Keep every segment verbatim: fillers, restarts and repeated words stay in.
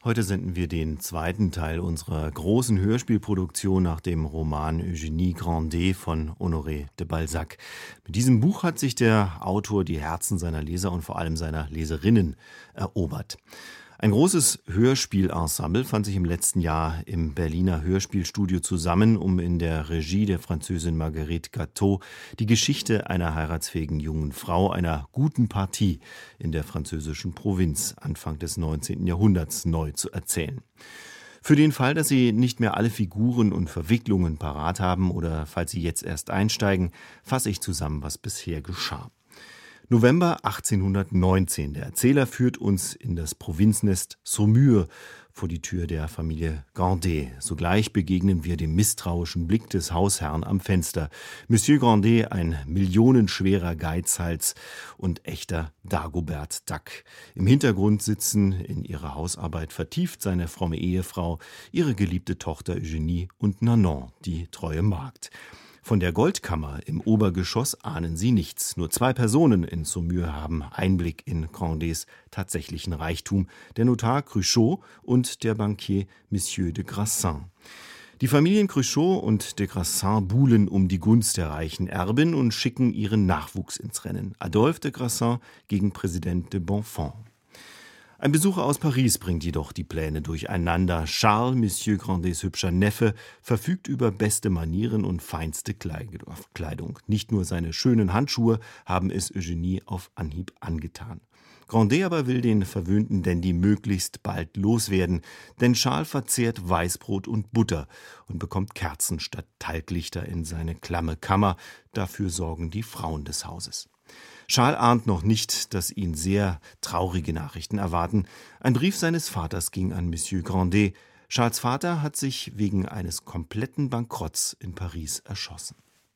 Heute senden wir den zweiten Teil unserer großen Hörspielproduktion nach dem Roman Eugénie Grandet von Honoré de Balzac. Mit diesem Buch hat sich der Autor die Herzen seiner Leser und vor allem seiner Leserinnen erobert. Ein großes Hörspielensemble fand sich im letzten Jahr im Berliner Hörspielstudio zusammen, um in der Regie der Französin Marguerite Gateau die Geschichte einer heiratsfähigen jungen Frau, einer guten Partie in der französischen Provinz Anfang des neunzehnten Jahrhunderts neu zu erzählen. Für den Fall, dass Sie nicht mehr alle Figuren und Verwicklungen parat haben oder falls Sie jetzt erst einsteigen, fasse ich zusammen, was bisher geschah. November achtzehnhundertneunzehn. Der Erzähler führt uns in das Provinznest Saumur vor die Tür der Familie Grandet. Sogleich begegnen wir dem misstrauischen Blick des Hausherrn am Fenster. Monsieur Grandet, ein millionenschwerer Geizhals und echter Dagobert Duck. Im Hintergrund sitzen in ihrer Hausarbeit vertieft seine fromme Ehefrau, ihre geliebte Tochter Eugénie und Nanon, die treue Magd. Von der Goldkammer im Obergeschoss ahnen sie nichts. Nur zwei Personen in Saumur haben Einblick in Grandets tatsächlichen Reichtum: der Notar Cruchot und der Bankier Monsieur de Grassin. Die Familien Cruchot und de Grassin buhlen um die Gunst der reichen Erbin und schicken ihren Nachwuchs ins Rennen. Adolphe de Grassin gegen Präsident de Bonfons. Ein Besucher aus Paris bringt jedoch die Pläne durcheinander. Charles, Monsieur Grandets hübscher Neffe, verfügt über beste Manieren und feinste Kleidung. Nicht nur seine schönen Handschuhe haben es Eugénie auf Anhieb angetan. Grandet aber will den verwöhnten Dandy möglichst bald loswerden, denn Charles verzehrt Weißbrot und Butter und bekommt Kerzen statt Talglichter in seine klamme Kammer. Dafür sorgen die Frauen des Hauses. Charles ahnt noch nicht, dass ihn sehr traurige Nachrichten erwarten. Ein Brief seines Vaters ging an Monsieur Grandet. Charles' Vater hat sich wegen eines kompletten Bankrotts in Paris erschossen.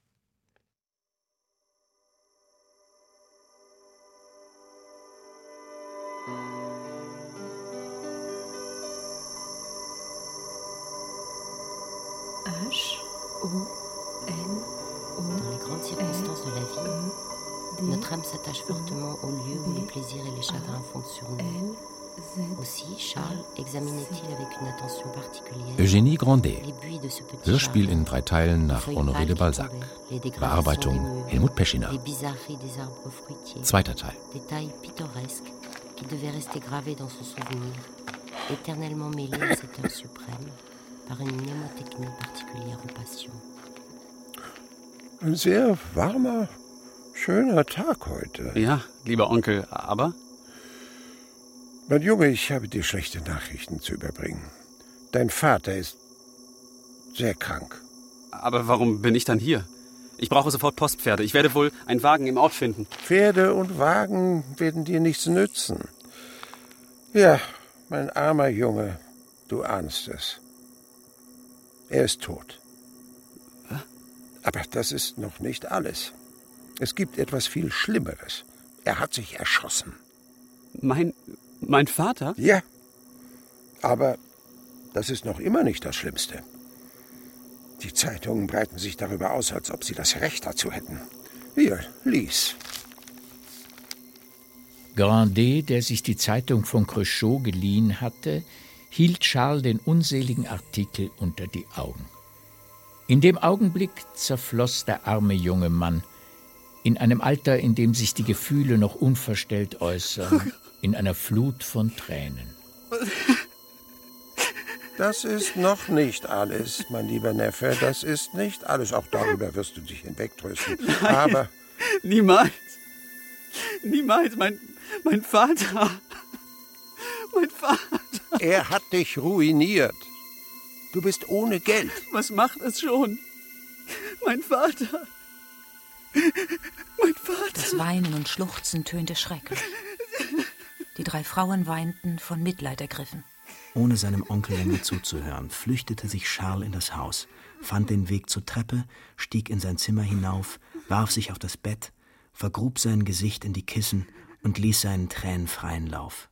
H O N O Dans les grandes circonstances de la vie, notre âme s'attache fortement au lieu où les plaisirs et les chagrins fondent sur nous. Aussi, Charles examinait-il avec une attention particulière Eugénie Grandet. les buis de ce petit Hörspiel jardin, in drei Teilen nach les Honoré de feuilles Balzac. pâles qui tombaient, les dégradations Bearbeitung des meubles, Helmut Peschiner. les bizarreries des arbres fruitiers, Zweiter Teil. détails pittoresques qui devaient rester gravés dans son souvenir, éternellement mêlés à cette heure suprême par une mnémotechnie particulière aux passions. Ein sehr warmer, schöner Tag heute. Ja, lieber Onkel, aber? Mein Junge, ich habe dir schlechte Nachrichten zu überbringen. Dein Vater ist sehr krank. Aber warum bin ich dann hier? Ich brauche sofort Postpferde. Ich werde wohl einen Wagen im Ort finden. Pferde und Wagen werden dir nichts nützen. Ja, mein armer Junge, du ahnst es. Er ist tot. Was? Aber das ist noch nicht alles. Es gibt etwas viel Schlimmeres. Er hat sich erschossen. Mein, mein Vater? Ja, aber das ist noch immer nicht das Schlimmste. Die Zeitungen breiten sich darüber aus, als ob sie das Recht dazu hätten. Hier, lies. Grandet, der sich die Zeitung von Cruchot geliehen hatte, hielt Charles den unseligen Artikel unter die Augen. In dem Augenblick zerfloss der arme junge Mann, in einem Alter, in dem sich die Gefühle noch unverstellt äußern, in einer Flut von Tränen. Das ist noch nicht alles, mein lieber Neffe, das ist nicht alles. Auch darüber wirst du dich hinwegtrösten. Nein, aber niemals, niemals, mein, mein Vater, mein Vater. Er hat dich ruiniert. Du bist ohne Geld. Was macht es schon? Mein Vater. Mein Vater. Das Weinen und Schluchzen tönte schrecklich. Die drei Frauen weinten, von Mitleid ergriffen. Ohne seinem Onkel länger zuzuhören, flüchtete sich Charles in das Haus, fand den Weg zur Treppe, stieg in sein Zimmer hinauf, warf sich auf das Bett, vergrub sein Gesicht in die Kissen und ließ seinen Tränen freien Lauf.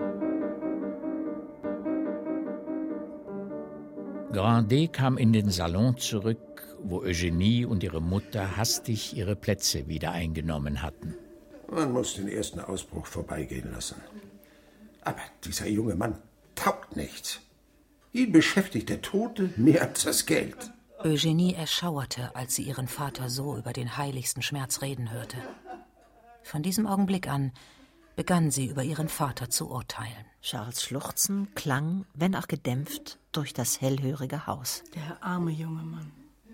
Grandet kam in den Salon zurück, wo Eugénie und ihre Mutter hastig ihre Plätze wieder eingenommen hatten. Man muss den ersten Ausbruch vorbeigehen lassen. Aber dieser junge Mann taugt nichts. Ihn beschäftigt der Tote mehr als das Geld. Eugenie erschauerte, als sie ihren Vater so über den heiligsten Schmerz reden hörte. Von diesem Augenblick an begann sie über ihren Vater zu urteilen. Charles Schluchzen klang, wenn auch gedämpft, durch das hellhörige Haus. Der arme junge Mann.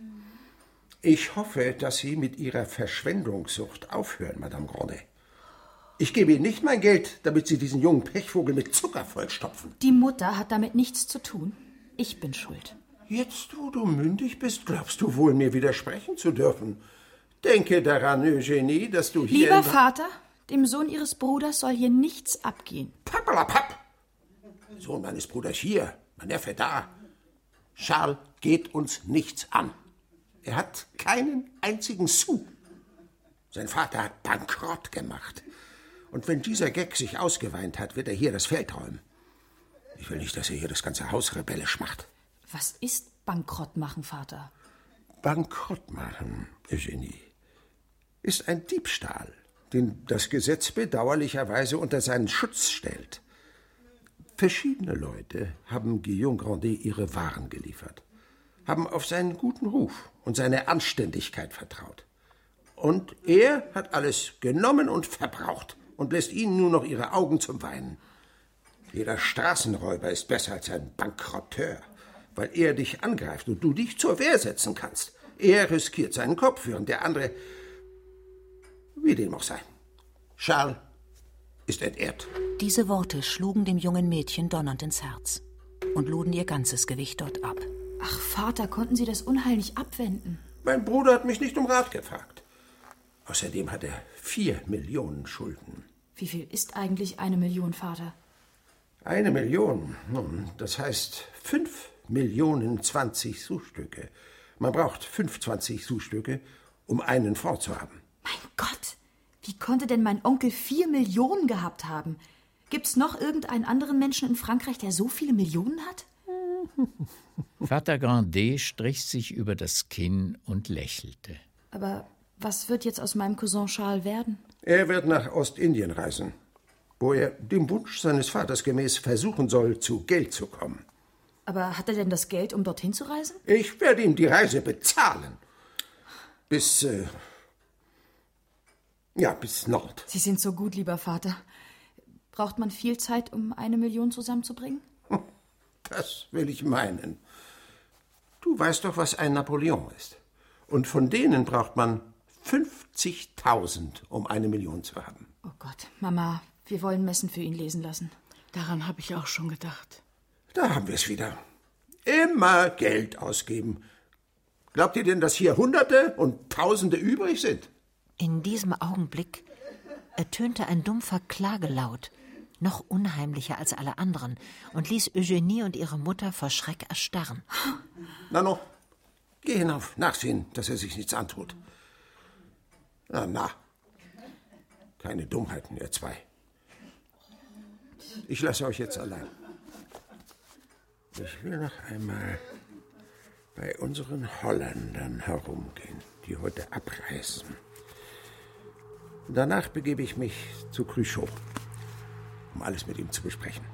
Ich hoffe, dass Sie mit Ihrer Verschwendungssucht aufhören, Madame Grandet. Ich gebe Ihnen nicht mein Geld, damit Sie diesen jungen Pechvogel mit Zucker vollstopfen. Die Mutter hat damit nichts zu tun. Ich bin schuld. Jetzt, wo du mündig bist, glaubst du wohl, mir widersprechen zu dürfen. Denke daran, Eugenie, dass du hier... Lieber Vater, dem Sohn Ihres Bruders soll hier nichts abgehen. Pappalapapp! Sohn meines Bruders hier, mein Neffe da. Charles geht uns nichts an. Er hat keinen einzigen Sou. Sein Vater hat Bankrott gemacht. Und wenn dieser Gag sich ausgeweint hat, wird er hier das Feld räumen. Ich will nicht, dass er hier das ganze Haus rebellisch macht. Was ist Bankrott machen, Vater? Bankrott machen, Eugenie, ist ein Diebstahl, den das Gesetz bedauerlicherweise unter seinen Schutz stellt. Verschiedene Leute haben Guillaume Grandet ihre Waren geliefert, haben auf seinen guten Ruf und seine Anständigkeit vertraut. Und er hat alles genommen und verbraucht und lässt ihnen nur noch ihre Augen zum Weinen. Jeder Straßenräuber ist besser als ein Bankrotteur, weil er dich angreift und du dich zur Wehr setzen kannst. Er riskiert seinen Kopf, während der andere, wie dem auch sei. Charles ist entehrt. Diese Worte schlugen dem jungen Mädchen donnernd ins Herz und luden ihr ganzes Gewicht dort ab. Ach, Vater, konnten Sie das Unheil nicht abwenden? Mein Bruder hat mich nicht um Rat gefragt. Außerdem hat er vier Millionen Schulden. Wie viel ist eigentlich eine Million, Vater? Eine Million? Nun, das heißt fünf Millionen zwanzig Sous-Stücke. Man braucht fünfundzwanzig Sous-Stücke, um einen Franc zu haben. Mein Gott, wie konnte denn mein Onkel vier Millionen gehabt haben? Gibt's noch irgendeinen anderen Menschen in Frankreich, der so viele Millionen hat? Vater Grandet strich sich über das Kinn und lächelte. Aber was wird jetzt aus meinem Cousin Charles werden? Er wird nach Ostindien reisen, wo er dem Wunsch seines Vaters gemäß versuchen soll, zu Geld zu kommen. Aber hat er denn das Geld, um dorthin zu reisen? Ich werde ihm die Reise bezahlen. Bis, äh, ja, bis Nord. Sie sind so gut, lieber Vater. Braucht man viel Zeit, um eine Million zusammenzubringen? Das will ich meinen. Du weißt doch, was ein Napoleon ist. Und von denen braucht man fünfzigtausend, um eine Million zu haben. Oh Gott, Mama, wir wollen Messen für ihn lesen lassen. Daran habe ich auch schon gedacht. Da haben wir es wieder. Immer Geld ausgeben. Glaubt ihr denn, dass hier Hunderte und Tausende übrig sind? In diesem Augenblick ertönte ein dumpfer Klagelaut, noch unheimlicher als alle anderen, und ließ Eugenie und ihre Mutter vor Schreck erstarren. Nano, geh hinauf, nachsehen, dass er sich nichts antut. Na, na. Keine Dummheiten, ihr zwei. Ich lasse euch jetzt allein. Ich will noch einmal bei unseren Holländern herumgehen, die heute abreisen. Danach begebe ich mich zu Cruchot, um alles mit ihm zu besprechen.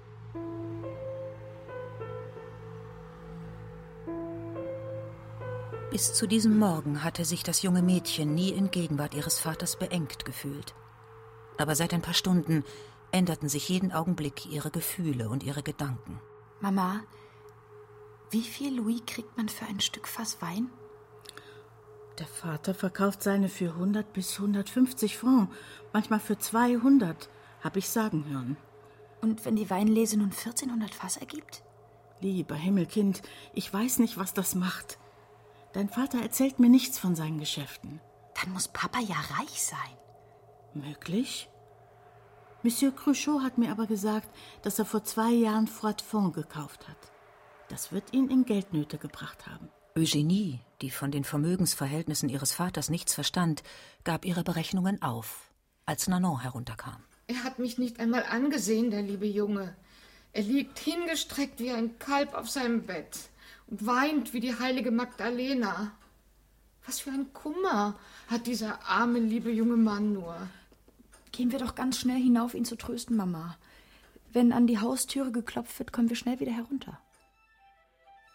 Bis zu diesem Morgen hatte sich das junge Mädchen nie in Gegenwart ihres Vaters beengt gefühlt. Aber seit ein paar Stunden änderten sich jeden Augenblick ihre Gefühle und ihre Gedanken. Mama, wie viel Louis kriegt man für ein Stück Fass Wein? Der Vater verkauft seine für hundert bis hundertfünfzig Francs, manchmal für zweihundert, habe ich sagen hören. Und wenn die Weinlese nun vierzehnhundert Fass ergibt? Lieber Himmelkind, ich weiß nicht, was das macht. Dein Vater erzählt mir nichts von seinen Geschäften. Dann muss Papa ja reich sein. Möglich. Monsieur Cruchot hat mir aber gesagt, dass er vor zwei Jahren Froidfond gekauft hat. Das wird ihn in Geldnöte gebracht haben. Eugenie, die von den Vermögensverhältnissen ihres Vaters nichts verstand, gab ihre Berechnungen auf, als Nanon herunterkam. Er hat mich nicht einmal angesehen, der liebe Junge. Er liegt hingestreckt wie ein Kalb auf seinem Bett und weint wie die heilige Magdalena. Was für ein Kummer hat dieser arme, liebe junge Mann nur. Gehen wir doch ganz schnell hinauf, ihn zu trösten, Mama. Wenn an die Haustüre geklopft wird, kommen wir schnell wieder herunter.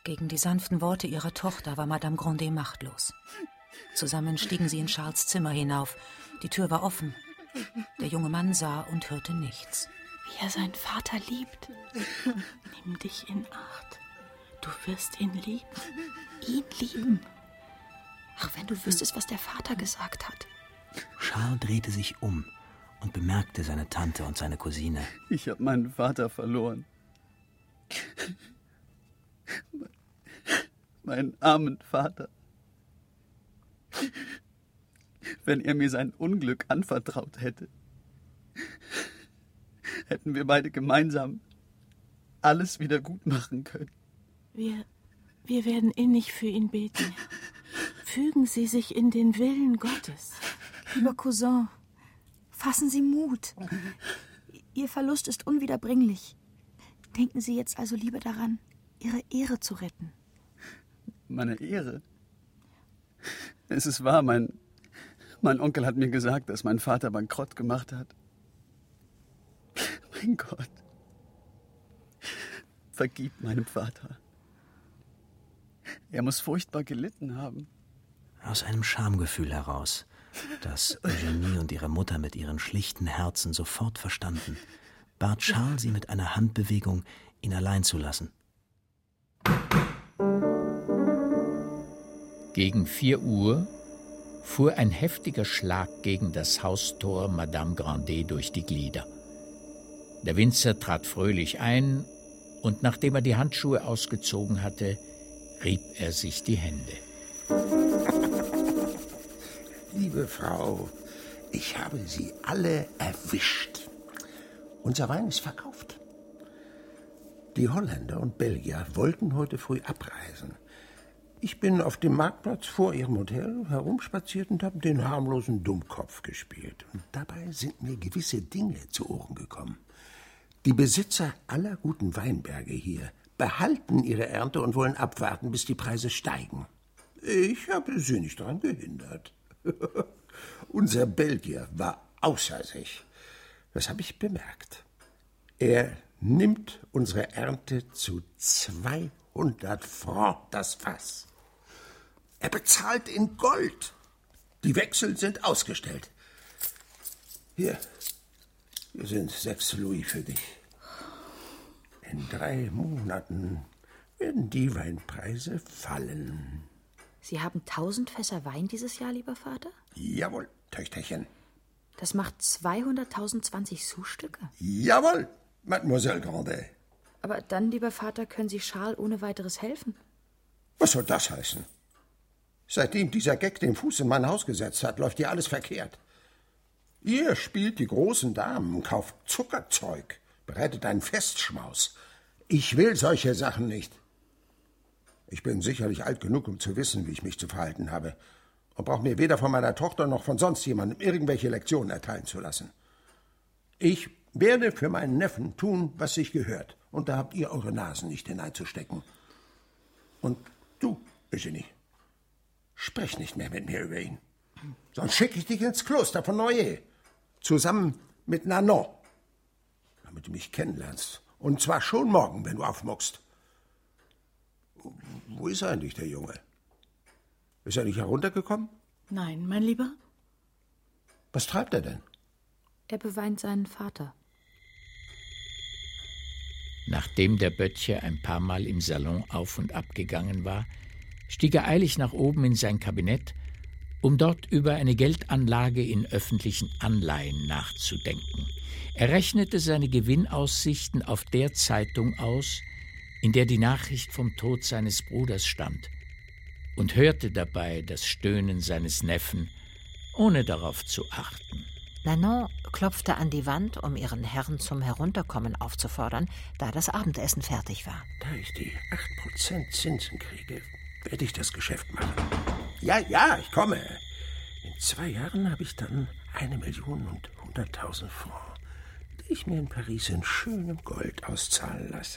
Gegen die sanften Worte ihrer Tochter war Madame Grandet machtlos. Zusammen stiegen sie in Charles Zimmer hinauf. Die Tür war offen. Der junge Mann sah und hörte nichts. Wie er seinen Vater liebt. Nimm dich in Acht. Du wirst ihn lieben. Ihn lieben. Ach, wenn du wüsstest, was der Vater gesagt hat. Charles drehte sich um und bemerkte seine Tante und seine Cousine. Ich habe meinen Vater verloren. Meinen armen Vater. Wenn er mir sein Unglück anvertraut hätte, hätten wir beide gemeinsam alles wieder gut machen können. Wir, wir werden innig für ihn beten. Fügen Sie sich in den Willen Gottes. Lieber Cousin, fassen Sie Mut. Ihr Verlust ist unwiederbringlich. Denken Sie jetzt also lieber daran, Ihre Ehre zu retten. Meine Ehre? Es ist wahr, mein, mein Onkel hat mir gesagt, dass mein Vater bankrott gemacht hat. Mein Gott. Vergib meinem Vater. Er muss furchtbar gelitten haben. Aus einem Schamgefühl heraus, das Eugenie und ihre Mutter mit ihren schlichten Herzen sofort verstanden, bat Charles sie mit einer Handbewegung, ihn allein zu lassen. Gegen vier Uhr fuhr ein heftiger Schlag gegen das Haustor Madame Grandet durch die Glieder. Der Winzer trat fröhlich ein, und nachdem er die Handschuhe ausgezogen hatte, rieb er sich die Hände. Liebe Frau, ich habe Sie alle erwischt. Unser Wein ist verkauft. Die Holländer und Belgier wollten heute früh abreisen. Ich bin auf dem Marktplatz vor Ihrem Hotel herumspaziert und habe den harmlosen Dummkopf gespielt. Und dabei sind mir gewisse Dinge zu Ohren gekommen. Die Besitzer aller guten Weinberge hier behalten ihre Ernte und wollen abwarten, bis die Preise steigen. Ich habe sie nicht daran gehindert. Unser Belgier war außer sich. Das habe ich bemerkt. Er nimmt unsere Ernte zu zweihundert Francs das Fass. Er bezahlt in Gold. Die Wechsel sind ausgestellt. Hier, hier sind sechs Louis für dich. In drei Monaten werden die Weinpreise fallen. Sie haben tausend Fässer Wein dieses Jahr, lieber Vater? Jawohl, Töchterchen. Das macht zweihunderttausend zwanzig Sous-Stücke. Jawohl, Mademoiselle Grandet. Aber dann, lieber Vater, können Sie Charles ohne weiteres helfen. Was soll das heißen? Seitdem dieser Geck den Fuß in mein Haus gesetzt hat, läuft hier alles verkehrt. Ihr spielt die großen Damen, kauft Zuckerzeug, bereitet einen Festschmaus. Ich will solche Sachen nicht. Ich bin sicherlich alt genug, um zu wissen, wie ich mich zu verhalten habe, und brauche mir weder von meiner Tochter noch von sonst jemandem irgendwelche Lektionen erteilen zu lassen. Ich werde für meinen Neffen tun, was sich gehört, und da habt ihr eure Nasen nicht hineinzustecken. Und du, Eugenie, sprech nicht mehr mit mir über ihn. Sonst schicke ich dich ins Kloster von Noyer, zusammen mit Nanon, damit du mich kennenlernst. Und zwar schon morgen, wenn du aufmuckst. Wo ist eigentlich der Junge? Ist er nicht heruntergekommen? Nein, mein Lieber. Was treibt er denn? Er beweint seinen Vater. Nachdem der Böttcher ein paar Mal im Salon auf und ab gegangen war, stieg er eilig nach oben in sein Kabinett, um dort über eine Geldanlage in öffentlichen Anleihen nachzudenken. Er rechnete seine Gewinnaussichten auf der Zeitung aus, in der die Nachricht vom Tod seines Bruders stand, und hörte dabei das Stöhnen seines Neffen, ohne darauf zu achten. Nanon klopfte an die Wand, um ihren Herrn zum Herunterkommen aufzufordern, da das Abendessen fertig war. Da ich die acht Prozent Zinsen kriege, werde ich das Geschäft machen. Ja, ja, ich komme. In zwei Jahren habe ich dann eine Million und hunderttausend Francs, die ich mir in Paris in schönem Gold auszahlen lasse.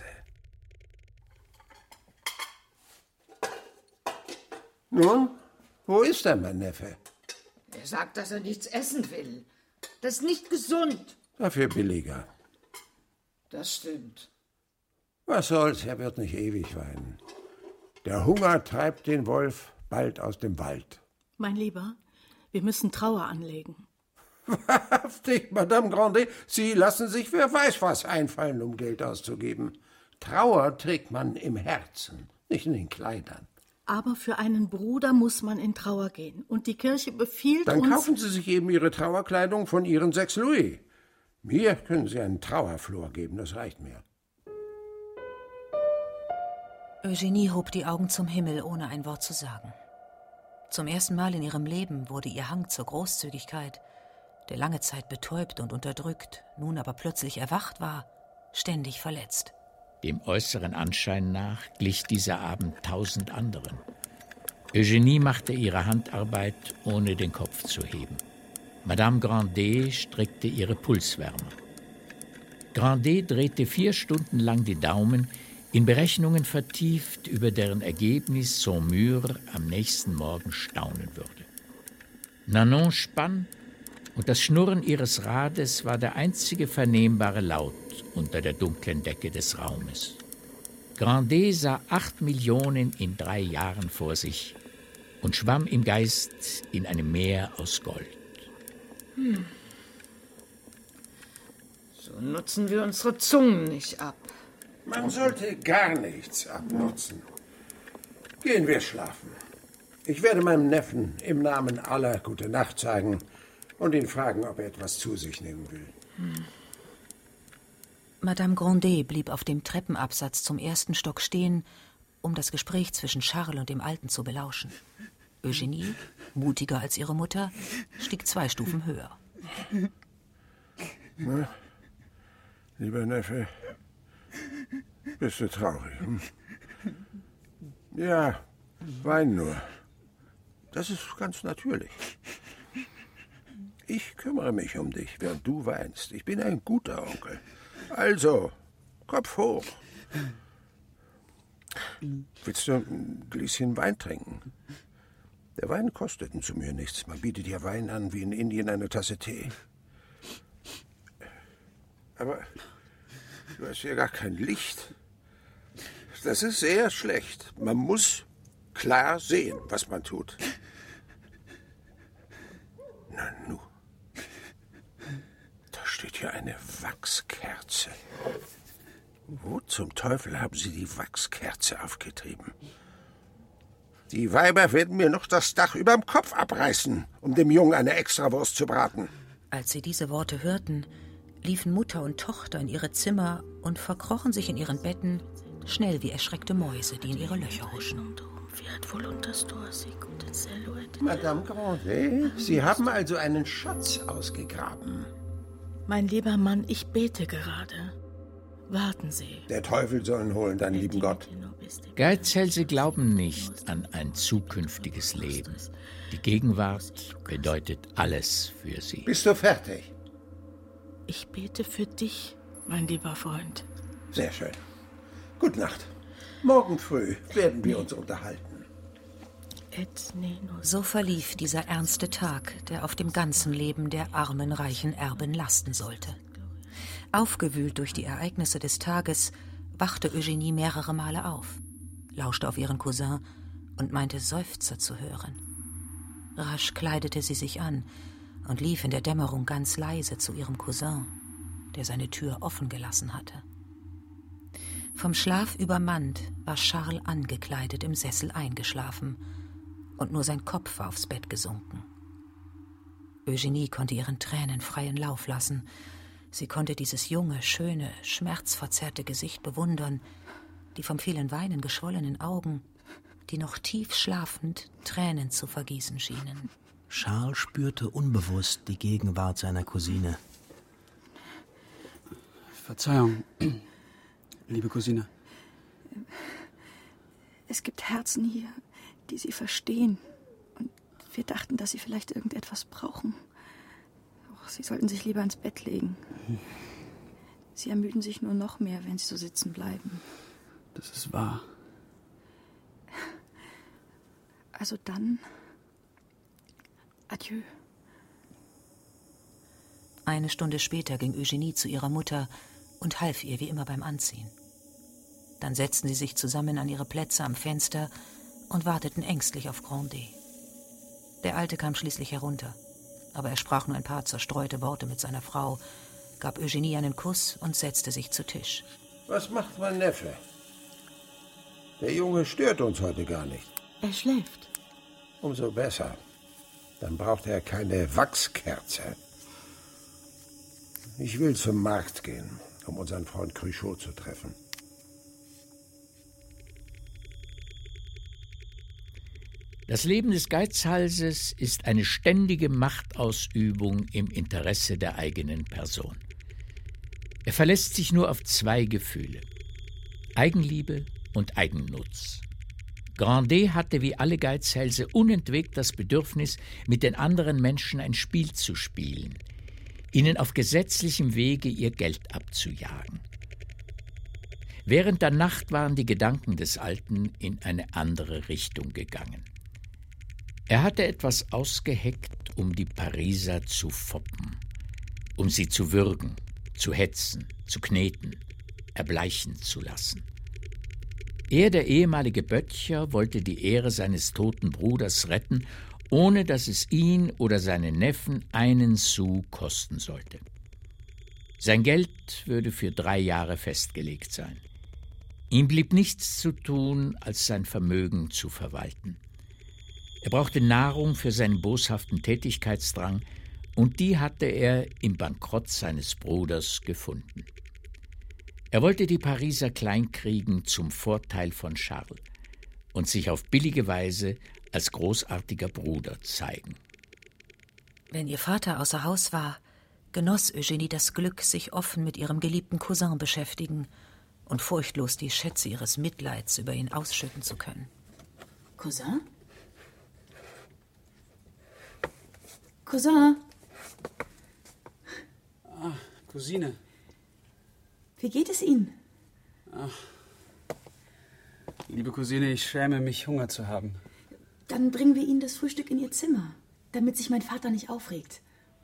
Nun, wo ist denn mein Neffe? Er sagt, dass er nichts essen will. Das ist nicht gesund. Dafür billiger. Das stimmt. Was soll's, er wird nicht ewig weinen. Der Hunger treibt den Wolf bald aus dem Wald. Mein Lieber, wir müssen Trauer anlegen. Wahrhaftig, Madame Grandet, Sie lassen sich wer weiß was einfallen, um Geld auszugeben. Trauer trägt man im Herzen, nicht in den Kleidern. Aber für einen Bruder muss man in Trauer gehen. Und die Kirche befiehlt Dann uns... Dann kaufen Sie sich eben Ihre Trauerkleidung von Ihren sechs Louis. Mir können Sie einen Trauerflor geben, das reicht mir. Eugenie hob die Augen zum Himmel, ohne ein Wort zu sagen. Zum ersten Mal in ihrem Leben wurde ihr Hang zur Großzügigkeit, der lange Zeit betäubt und unterdrückt, nun aber plötzlich erwacht war, ständig verletzt. Dem äußeren Anschein nach glich dieser Abend tausend anderen. Eugenie machte ihre Handarbeit, ohne den Kopf zu heben. Madame Grandet strickte ihre Pulswärmer. Grandet drehte vier Stunden lang die Daumen, in Berechnungen vertieft, über deren Ergebnis Saumur am nächsten Morgen staunen würde. Nanon spann, und das Schnurren ihres Rades war der einzige vernehmbare Laut unter der dunklen Decke des Raumes. Grandet sah acht Millionen in drei Jahren vor sich und schwamm im Geist in einem Meer aus Gold. Hm. So nutzen wir unsere Zungen nicht ab. Man sollte gar nichts abnutzen. Gehen wir schlafen. Ich werde meinem Neffen im Namen aller gute Nacht sagen und ihn fragen, ob er etwas zu sich nehmen will. Hm. Madame Grandet blieb auf dem Treppenabsatz zum ersten Stock stehen, um das Gespräch zwischen Charles und dem Alten zu belauschen. Eugenie, mutiger als ihre Mutter, stieg zwei Stufen höher. Na, lieber Neffe, bist du traurig? Hm? Ja, wein nur. Das ist ganz natürlich. Ich kümmere mich um dich, während du weinst. Ich bin ein guter Onkel. Also, Kopf hoch. Willst du ein Gläschen Wein trinken? Der Wein kostet in Saumur nichts. Man bietet ja Wein an wie in Indien eine Tasse Tee. Aber du hast hier gar kein Licht. Das ist sehr schlecht. Man muss klar sehen, was man tut. Na nu. Da steht hier eine Wachskerze. Wo zum Teufel haben Sie die Wachskerze aufgetrieben? Die Weiber werden mir noch das Dach überm Kopf abreißen, um dem Jungen eine Extrawurst zu braten. Als sie diese Worte hörten, liefen Mutter und Tochter in ihre Zimmer und verkrochen sich in ihren Betten, schnell wie erschreckte Mäuse, die in ihre Löcher huschen. Madame Grandet, Sie haben also einen Schatz ausgegraben. Mein lieber Mann, ich bete gerade. Warten Sie. Der Teufel soll ihn holen, deinen lieben Gott. Geizhälse glauben nicht an ein zukünftiges Leben. Die Gegenwart bedeutet alles für sie. Bist du fertig? Ich bete für dich, mein lieber Freund. Sehr schön. Gute Nacht. Morgen früh werden wir uns unterhalten. So verlief dieser ernste Tag, der auf dem ganzen Leben der armen, reichen Erbin lasten sollte. Aufgewühlt durch die Ereignisse des Tages, wachte Eugenie mehrere Male auf, lauschte auf ihren Cousin und meinte Seufzer zu hören. Rasch kleidete sie sich an und lief in der Dämmerung ganz leise zu ihrem Cousin, der seine Tür offen gelassen hatte. Vom Schlaf übermannt war Charles angekleidet im Sessel eingeschlafen und nur sein Kopf war aufs Bett gesunken. Eugenie konnte ihren Tränen freien Lauf lassen. Sie konnte dieses junge, schöne, schmerzverzerrte Gesicht bewundern, die vom vielen Weinen geschwollenen Augen, die noch tief schlafend Tränen zu vergießen schienen. Charles spürte unbewusst die Gegenwart seiner Cousine. Verzeihung, liebe Cousine. Es gibt Herzen hier, die Sie verstehen. Und wir dachten, dass Sie vielleicht irgendetwas brauchen. Oh, Sie sollten sich lieber ins Bett legen. Sie ermüden sich nur noch mehr, wenn Sie so sitzen bleiben. Das ist wahr. Also dann, adieu. Eine Stunde später ging Eugenie zu ihrer Mutter und half ihr wie immer beim Anziehen. Dann setzten sie sich zusammen an ihre Plätze am Fenster und warteten ängstlich auf Grandet. Der Alte kam schließlich herunter, aber er sprach nur ein paar zerstreute Worte mit seiner Frau, gab Eugenie einen Kuss und setzte sich zu Tisch. Was macht mein Neffe? Der Junge stört uns heute gar nicht. Er schläft. Umso besser. Dann braucht er keine Wachskerze. Ich will zum Markt gehen, um unseren Freund Cruchot zu treffen. Das Leben des Geizhalses ist eine ständige Machtausübung im Interesse der eigenen Person. Er verlässt sich nur auf zwei Gefühle: Eigenliebe und Eigennutz. Grandet hatte wie alle Geizhälse unentwegt das Bedürfnis, mit den anderen Menschen ein Spiel zu spielen, ihnen auf gesetzlichem Wege ihr Geld abzujagen. Während der Nacht waren die Gedanken des Alten in eine andere Richtung gegangen. Er hatte etwas ausgeheckt, um die Pariser zu foppen, um sie zu würgen, zu hetzen, zu kneten, erbleichen zu lassen. Er, der ehemalige Böttcher, wollte die Ehre seines toten Bruders retten, ohne dass es ihn oder seinen Neffen einen Sou kosten sollte. Sein Geld würde für drei Jahre festgelegt sein. Ihm blieb nichts zu tun, als sein Vermögen zu verwalten. Er brauchte Nahrung für seinen boshaften Tätigkeitsdrang, und die hatte er im Bankrott seines Bruders gefunden. Er wollte die Pariser kleinkriegen zum Vorteil von Charles und sich auf billige Weise als großartiger Bruder zeigen. Wenn ihr Vater außer Haus war, genoss Eugenie das Glück, sich offen mit ihrem geliebten Cousin beschäftigen und furchtlos die Schätze ihres Mitleids über ihn ausschütten zu können. Cousin? Cousin? Ah, Cousine. Wie geht es Ihnen? Ach, liebe Cousine, ich schäme mich, Hunger zu haben. Dann bringen wir Ihnen das Frühstück in Ihr Zimmer, damit sich mein Vater nicht aufregt.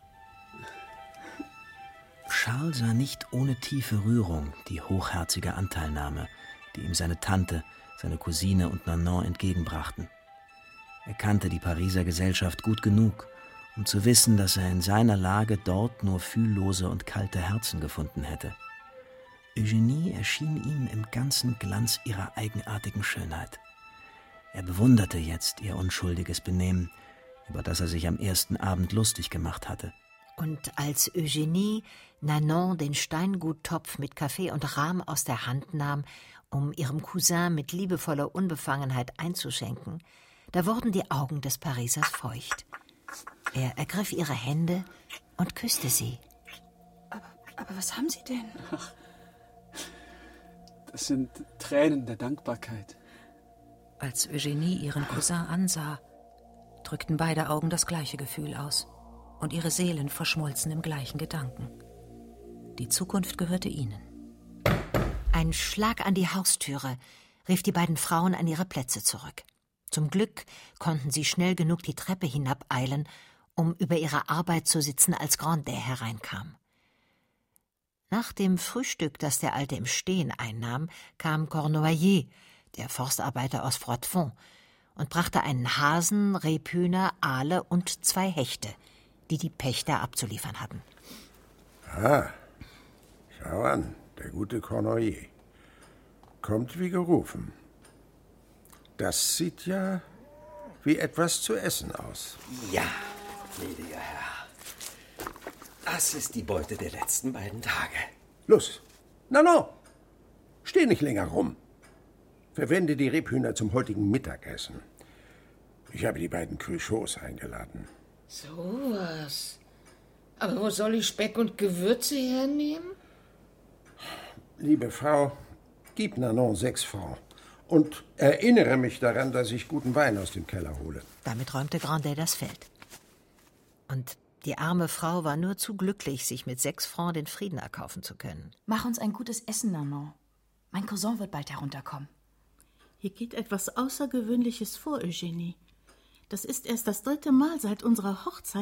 Charles sah nicht ohne tiefe Rührung die hochherzige Anteilnahme, die ihm seine Tante, seine Cousine und Nanon entgegenbrachten. Er kannte die Pariser Gesellschaft gut genug, um zu wissen, dass er in seiner Lage dort nur fühllose und kalte Herzen gefunden hätte. Eugenie erschien ihm im ganzen Glanz ihrer eigenartigen Schönheit. Er bewunderte jetzt ihr unschuldiges Benehmen, über das er sich am ersten Abend lustig gemacht hatte. Und als Eugenie Nanon den Steinguttopf mit Kaffee und Rahm aus der Hand nahm, um ihrem Cousin mit liebevoller Unbefangenheit einzuschenken, da wurden die Augen des Parisers feucht. Er ergriff ihre Hände und küsste sie. Aber, aber was haben Sie denn? Ach, das sind Tränen der Dankbarkeit. Als Eugenie ihren Cousin ansah, drückten beide Augen das gleiche Gefühl aus und ihre Seelen verschmolzen im gleichen Gedanken. Die Zukunft gehörte ihnen. Ein Schlag an die Haustüre rief die beiden Frauen an ihre Plätze zurück. Zum Glück konnten sie schnell genug die Treppe hinabeilen, um über ihre Arbeit zu sitzen, als Grandet hereinkam. Nach dem Frühstück, das der Alte im Stehen einnahm, kam Cornoiller, der Forstarbeiter aus Froidfond, und brachte einen Hasen, Rebhühner, Aale und zwei Hechte, die die Pächter abzuliefern hatten. Ah, schau an, der gute Cornoiller. Kommt wie gerufen. Das sieht ja wie etwas zu essen aus. Ja, gnädiger Herr. Das ist die Beute der letzten beiden Tage. Los, Nanon, steh nicht länger rum. Verwende die Rebhühner zum heutigen Mittagessen. Ich habe die beiden Cruchots eingeladen. So was. Aber wo soll ich Speck und Gewürze hernehmen? Liebe Frau, gib Nanon sechs Francs. Und erinnere mich daran, dass ich guten Wein aus dem Keller hole. Damit räumte Grandet das Feld. Und die arme Frau war nur zu glücklich, sich mit sechs Francs den Frieden erkaufen zu können. Mach uns ein gutes Essen, Nanon. Mein Cousin wird bald herunterkommen. Hier geht etwas Außergewöhnliches vor, Eugenie. Das ist erst das dritte Mal seit unserer Hochzeit,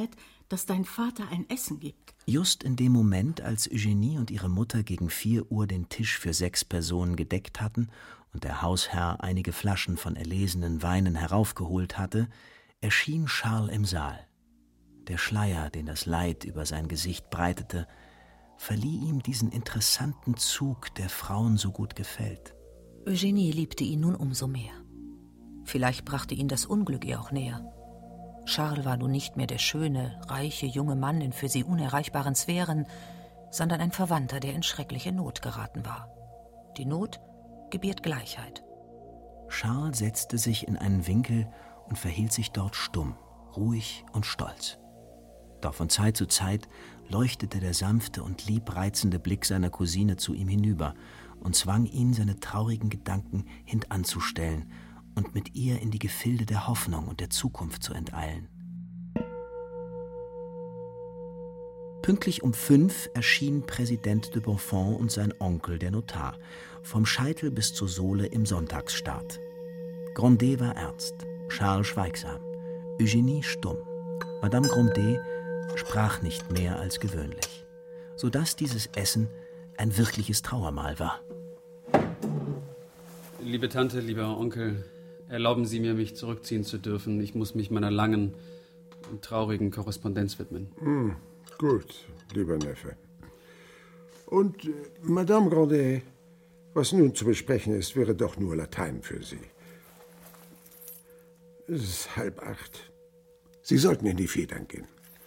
dass dein Vater ein Essen gibt. Just in dem Moment, als Eugenie und ihre Mutter gegen vier Uhr den Tisch für sechs Personen gedeckt hatten und der Hausherr einige Flaschen von erlesenen Weinen heraufgeholt hatte, erschien Charles im Saal. Der Schleier, den das Leid über sein Gesicht breitete, verlieh ihm diesen interessanten Zug, der Frauen so gut gefällt. Eugenie liebte ihn nun umso mehr. Vielleicht brachte ihn das Unglück ihr auch näher. Charles war nun nicht mehr der schöne, reiche, junge Mann in für sie unerreichbaren Sphären, sondern ein Verwandter, der in schreckliche Not geraten war. Die Not gebiert Gleichheit. Charles setzte sich in einen Winkel und verhielt sich dort stumm, ruhig und stolz. Doch von Zeit zu Zeit leuchtete der sanfte und liebreizende Blick seiner Cousine zu ihm hinüber und zwang ihn, seine traurigen Gedanken hintanzustellen und mit ihr in die Gefilde der Hoffnung und der Zukunft zu enteilen. Pünktlich um fünf erschienen Präsident de Bonfons und sein Onkel, der Notar, vom Scheitel bis zur Sohle im Sonntagsstaat. Grandet war ernst, Charles schweigsam, Eugenie stumm. Madame Grandet sprach nicht mehr als gewöhnlich, sodass dieses Essen ein wirkliches Trauermahl war. Liebe Tante, lieber Onkel, erlauben Sie mir, mich zurückziehen zu dürfen. Ich muss mich meiner langen und traurigen Korrespondenz widmen. Hm, gut, lieber Neffe. Und äh, Madame Grandet, was nun zu besprechen ist, wäre doch nur Latein für Sie. Es ist halb acht. Sie sollten in die Federn gehen.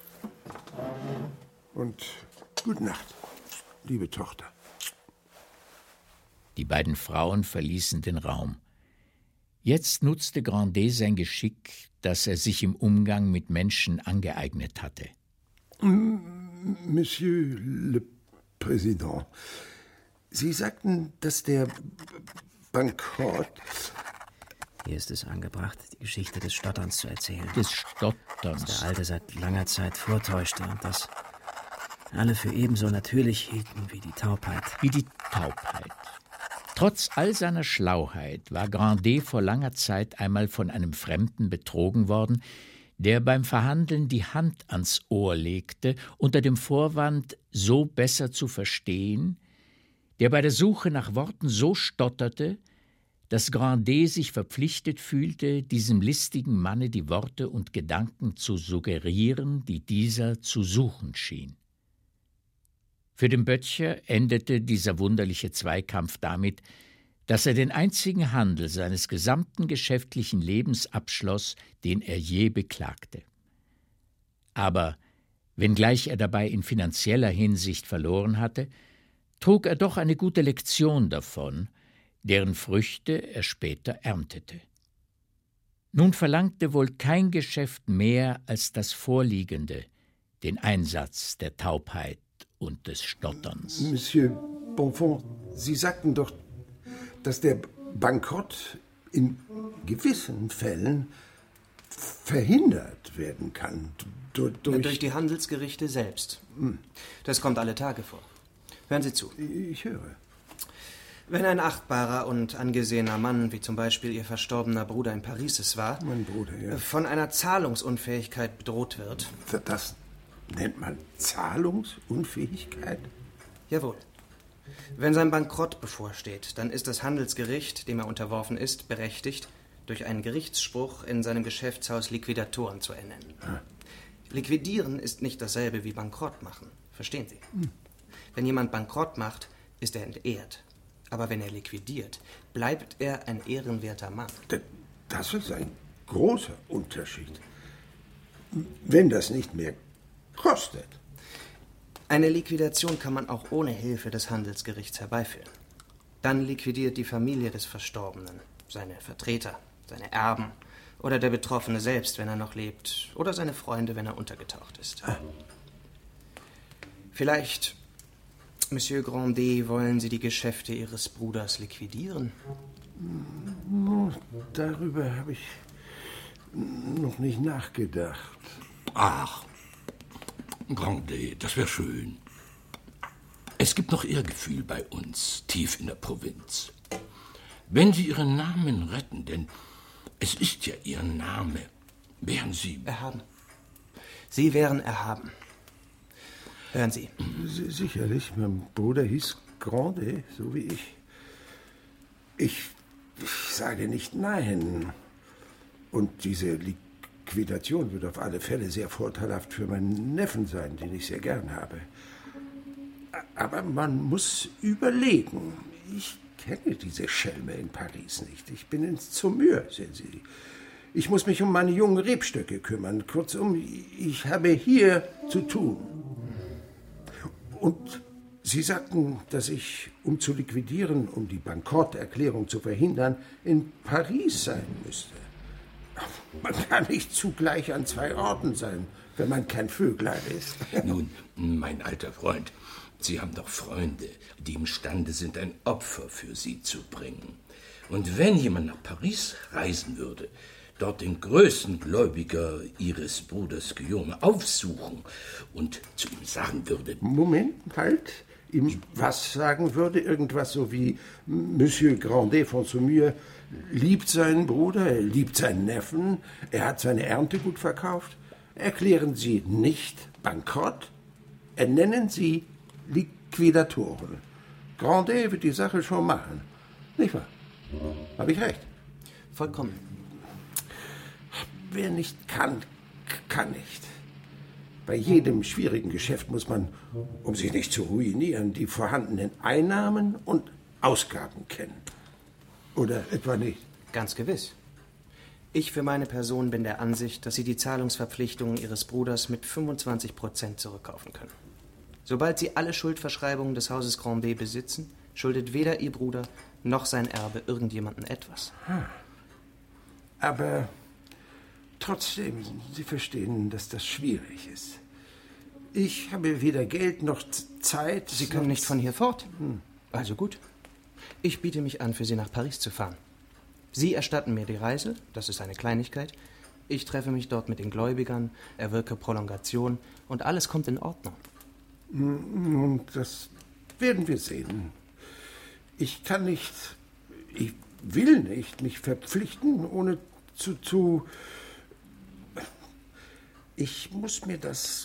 Und gute Nacht, liebe Tochter. Die beiden Frauen verließen den Raum. Jetzt nutzte Grandet sein Geschick, das er sich im Umgang mit Menschen angeeignet hatte. Monsieur le Président, Sie sagten, dass der Bankrott... Hier ist es angebracht, die Geschichte des Stotterns zu erzählen. Des Stotterns? Das der Alte seit langer Zeit vortäuschte und das alle für ebenso natürlich hielten wie die Taubheit. Wie die Taubheit. Trotz all seiner Schlauheit war Grandet vor langer Zeit einmal von einem Fremden betrogen worden, der beim Verhandeln die Hand ans Ohr legte, unter dem Vorwand, so besser zu verstehen, der bei der Suche nach Worten so stotterte, dass Grandet sich verpflichtet fühlte, diesem listigen Manne die Worte und Gedanken zu suggerieren, die dieser zu suchen schien. Für den Böttcher endete dieser wunderliche Zweikampf damit, dass er den einzigen Handel seines gesamten geschäftlichen Lebens abschloss, den er je beklagte. Aber wenngleich er dabei in finanzieller Hinsicht verloren hatte, trug er doch eine gute Lektion davon, deren Früchte er später erntete. Nun verlangte wohl kein Geschäft mehr als das Vorliegende, den Einsatz der Taubheit und des Stotterns. Monsieur Bonfons, Sie sagten doch, dass der Bankrott in gewissen Fällen verhindert werden kann. Durch, durch, durch die Handelsgerichte selbst. Das kommt alle Tage vor. Hören Sie zu. Ich höre. Wenn ein achtbarer und angesehener Mann, wie zum Beispiel Ihr verstorbener Bruder in Paris es war, mein Bruder, ja. von einer Zahlungsunfähigkeit bedroht wird... Das nennt man Zahlungsunfähigkeit? Jawohl. Wenn sein Bankrott bevorsteht, dann ist das Handelsgericht, dem er unterworfen ist, berechtigt, durch einen Gerichtsspruch in seinem Geschäftshaus Liquidatoren zu ernennen. Ah. Liquidieren ist nicht dasselbe wie Bankrott machen. Verstehen Sie? Hm. Wenn jemand Bankrott macht, ist er entehrt. Aber wenn er liquidiert, bleibt er ein ehrenwerter Mann. Das ist ein großer Unterschied. Wenn das nicht mehr kostet. Eine Liquidation kann man auch ohne Hilfe des Handelsgerichts herbeiführen. Dann liquidiert die Familie des Verstorbenen, seine Vertreter, seine Erben oder der Betroffene selbst, wenn er noch lebt, oder seine Freunde, wenn er untergetaucht ist. Ah. Vielleicht, Monsieur Grandet, wollen Sie die Geschäfte Ihres Bruders liquidieren? Darüber habe ich noch nicht nachgedacht. Ach, Grandet, das wäre schön. Es gibt noch Ehrgefühl bei uns, tief in der Provinz. Wenn Sie Ihren Namen retten, denn es ist ja Ihr Name, wären Sie... Erhaben. Sie wären erhaben. Hören Sie. Sicherlich, mein Bruder hieß Grandet, so wie ich. Ich, ich sage nicht nein. Und diese Liquidation wird auf alle Fälle sehr vorteilhaft für meinen Neffen sein, den ich sehr gern habe. Aber man muss überlegen. Ich kenne diese Schelme in Paris nicht. Ich bin ins Saumur, sehen Sie. Ich muss mich um meine jungen Rebstöcke kümmern. Kurzum, ich habe hier zu tun. Und Sie sagten, dass ich, um zu liquidieren, um die Bankrotterklärung zu verhindern, in Paris sein müsste. Man kann nicht zugleich an zwei Orten sein, wenn man kein Vöglein ist. Nun, mein alter Freund, Sie haben doch Freunde, die imstande sind, ein Opfer für Sie zu bringen. Und wenn jemand nach Paris reisen würde, dort den größten Gläubiger Ihres Bruders Guillaume aufsuchen und zu ihm sagen würde... Moment, halt. Ihm was sagen würde? Irgendwas so wie Monsieur Grandet von Saumur liebt seinen Bruder, er liebt seinen Neffen, er hat seine Ernte gut verkauft. Erklären Sie nicht bankrott, ernennen Sie Liquidatoren. Grandet wird die Sache schon machen. Nicht wahr? Habe ich recht? Vollkommen. Wer nicht kann, kann nicht. Bei jedem schwierigen Geschäft muss man, um sich nicht zu ruinieren, die vorhandenen Einnahmen und Ausgaben kennen. Oder etwa nicht? Ganz gewiss. Ich für meine Person bin der Ansicht, dass Sie die Zahlungsverpflichtungen Ihres Bruders mit fünfundzwanzig Prozent zurückkaufen können. Sobald Sie alle Schuldverschreibungen des Hauses Grandet besitzen, schuldet weder Ihr Bruder noch sein Erbe irgendjemandem etwas. Aber trotzdem, Sie verstehen, dass das schwierig ist. Ich habe weder Geld noch Zeit. Sie können nicht von hier fort. Hm. Also gut. Ich biete mich an, für Sie nach Paris zu fahren. Sie erstatten mir die Reise, das ist eine Kleinigkeit. Ich treffe mich dort mit den Gläubigern, erwirke Prolongation und alles kommt in Ordnung. Nun, das werden wir sehen. Ich kann nicht, ich will nicht mich verpflichten, ohne zu, zu... Ich muss mir das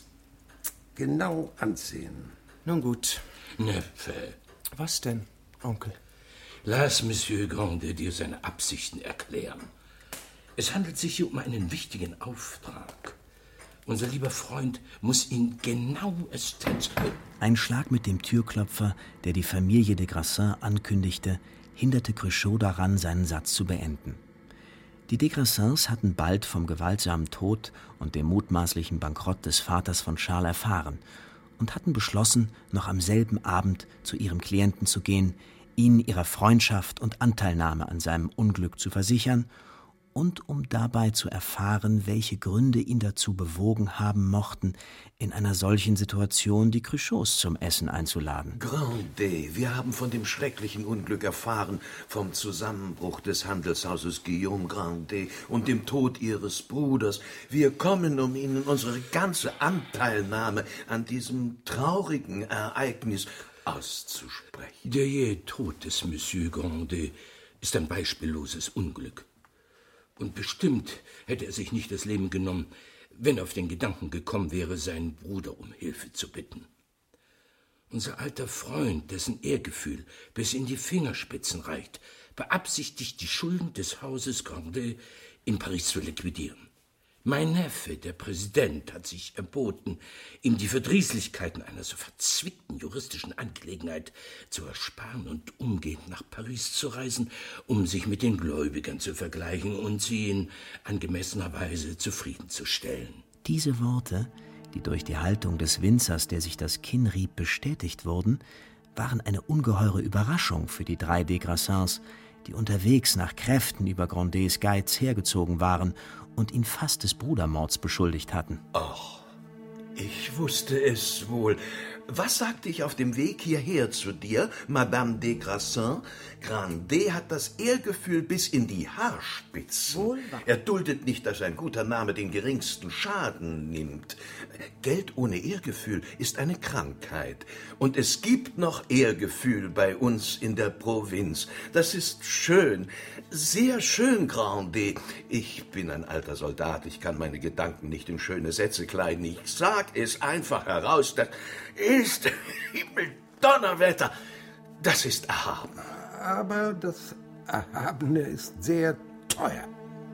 genau ansehen. Nun gut. Neffe. Was denn, Onkel? Lass Monsieur Grandet dir seine Absichten erklären. Es handelt sich hier um einen wichtigen Auftrag. Unser lieber Freund muss ihn genauestens... Ein Schlag mit dem Türklopfer, der die Familie de Grassin ankündigte, hinderte Cruchot daran, seinen Satz zu beenden. Die de Grassins hatten bald vom gewaltsamen Tod und dem mutmaßlichen Bankrott des Vaters von Charles erfahren und hatten beschlossen, noch am selben Abend zu ihrem Klienten zu gehen, ihn ihrer Freundschaft und Anteilnahme an seinem Unglück zu versichern und um dabei zu erfahren, welche Gründe ihn dazu bewogen haben mochten, in einer solchen Situation die Cruchots zum Essen einzuladen. Grandet, wir haben von dem schrecklichen Unglück erfahren, vom Zusammenbruch des Handelshauses Guillaume Grandet und dem Tod Ihres Bruders. Wir kommen, um Ihnen unsere ganze Anteilnahme an diesem traurigen Ereignis auszusprechen. Der jähe Tod des Monsieur Grandet ist ein beispielloses Unglück. Und bestimmt hätte er sich nicht das Leben genommen, wenn er auf den Gedanken gekommen wäre, seinen Bruder um Hilfe zu bitten. Unser alter Freund, dessen Ehrgefühl bis in die Fingerspitzen reicht, beabsichtigt, die Schulden des Hauses Grandet in Paris zu liquidieren. Mein Neffe, der Präsident, hat sich erboten, ihm die Verdrießlichkeiten einer so verzwickten juristischen Angelegenheit zu ersparen und umgehend nach Paris zu reisen, um sich mit den Gläubigern zu vergleichen und sie in angemessener Weise zufriedenzustellen. Diese Worte, die durch die Haltung des Winzers, der sich das Kinn rieb, bestätigt wurden, waren eine ungeheure Überraschung für die drei de Grassins, die unterwegs nach Kräften über Grandets Geiz hergezogen waren und ihn fast des Brudermords beschuldigt hatten. Ach, Ich wusste es wohl. Was sagte ich auf dem Weg hierher zu dir, Madame de Grassin? Grandet hat das Ehrgefühl bis in die Haarspitzen. Wohl wahr. Er duldet nicht, dass ein guter Name den geringsten Schaden nimmt. Geld ohne Ehrgefühl ist eine Krankheit. Und es gibt noch Ehrgefühl bei uns in der Provinz. Das ist schön, sehr schön, Grandet. Ich bin ein alter Soldat, ich kann meine Gedanken nicht in schöne Sätze kleiden. Ich sag es einfach heraus, das ist Himmeldonnerwetter, das ist erhaben. Aber das Erhabene ist sehr teuer.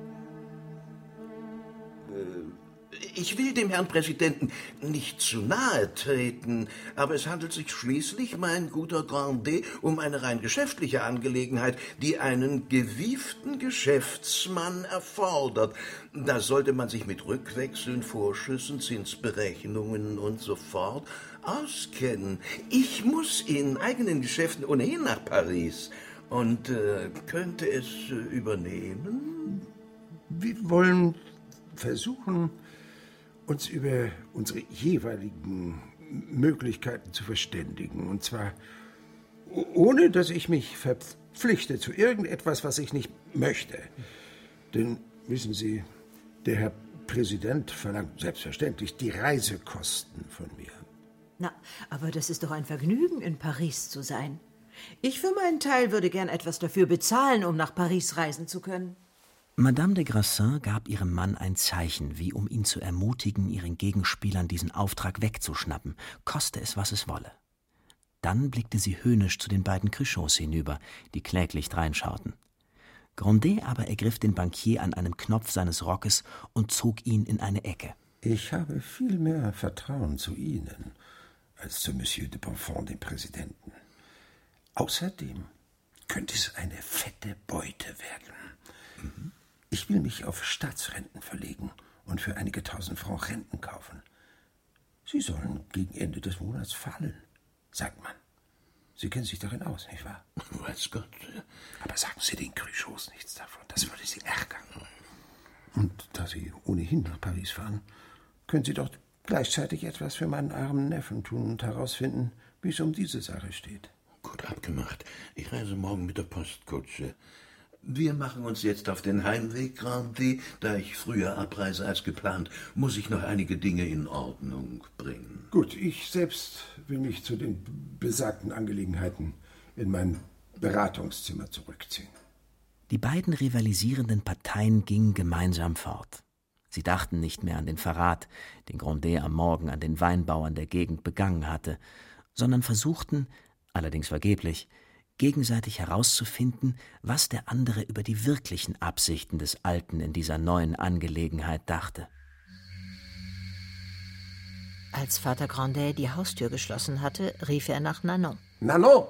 Ich will dem Herrn Präsidenten nicht zu nahe treten, aber es handelt sich schließlich, mein guter Grandet, um eine rein geschäftliche Angelegenheit, die einen gewieften Geschäftsmann erfordert. Da sollte man sich mit Rückwechseln, Vorschüssen, Zinsberechnungen und so fort auskennen. Ich muss in eigenen Geschäften ohnehin nach Paris und äh, könnte es äh, übernehmen. Wir wollen versuchen, uns über unsere jeweiligen Möglichkeiten zu verständigen. Und zwar ohne, dass ich mich verpflichte zu irgendetwas, was ich nicht möchte. Denn, wissen Sie, der Herr Präsident verlangt selbstverständlich die Reisekosten von mir. Na, aber das ist doch ein Vergnügen, in Paris zu sein. Ich für meinen Teil würde gern etwas dafür bezahlen, um nach Paris reisen zu können. Madame de Grassin gab ihrem Mann ein Zeichen, wie um ihn zu ermutigen, ihren Gegenspielern diesen Auftrag wegzuschnappen, koste es, was es wolle. Dann blickte sie höhnisch zu den beiden Cruchots hinüber, die kläglich dreinschauten. Grandet aber ergriff den Bankier an einem Knopf seines Rockes und zog ihn in eine Ecke. Ich habe viel mehr Vertrauen zu Ihnen als zu Monsieur de Bonfons, dem Präsidenten. Außerdem könnte es eine fette Beute werden. Mhm. Ich will mich auf Staatsrenten verlegen und für einige tausend Francs Renten kaufen. Sie sollen gegen Ende des Monats fallen, sagt man. Sie kennen sich darin aus, nicht wahr? Weiß Gott. Aber sagen Sie den Cruchots nichts davon, das würde Sie ärgern. Und da Sie ohnehin nach Paris fahren, können Sie doch gleichzeitig etwas für meinen armen Neffen tun und herausfinden, wie es um diese Sache steht. Gut abgemacht. Ich reise morgen mit der Postkutsche. Wir machen uns jetzt auf den Heimweg, Grandet. Da ich früher abreise als geplant, muss ich noch einige Dinge in Ordnung bringen. Gut, ich selbst will mich zu den besagten Angelegenheiten in mein Beratungszimmer zurückziehen. Die beiden rivalisierenden Parteien gingen gemeinsam fort. Sie dachten nicht mehr an den Verrat, den Grandet am Morgen an den Weinbauern der Gegend begangen hatte, sondern versuchten, allerdings vergeblich, gegenseitig herauszufinden, was der andere über die wirklichen Absichten des Alten in dieser neuen Angelegenheit dachte. Als Vater Grandet die Haustür geschlossen hatte, rief er nach Nanon. Nanon!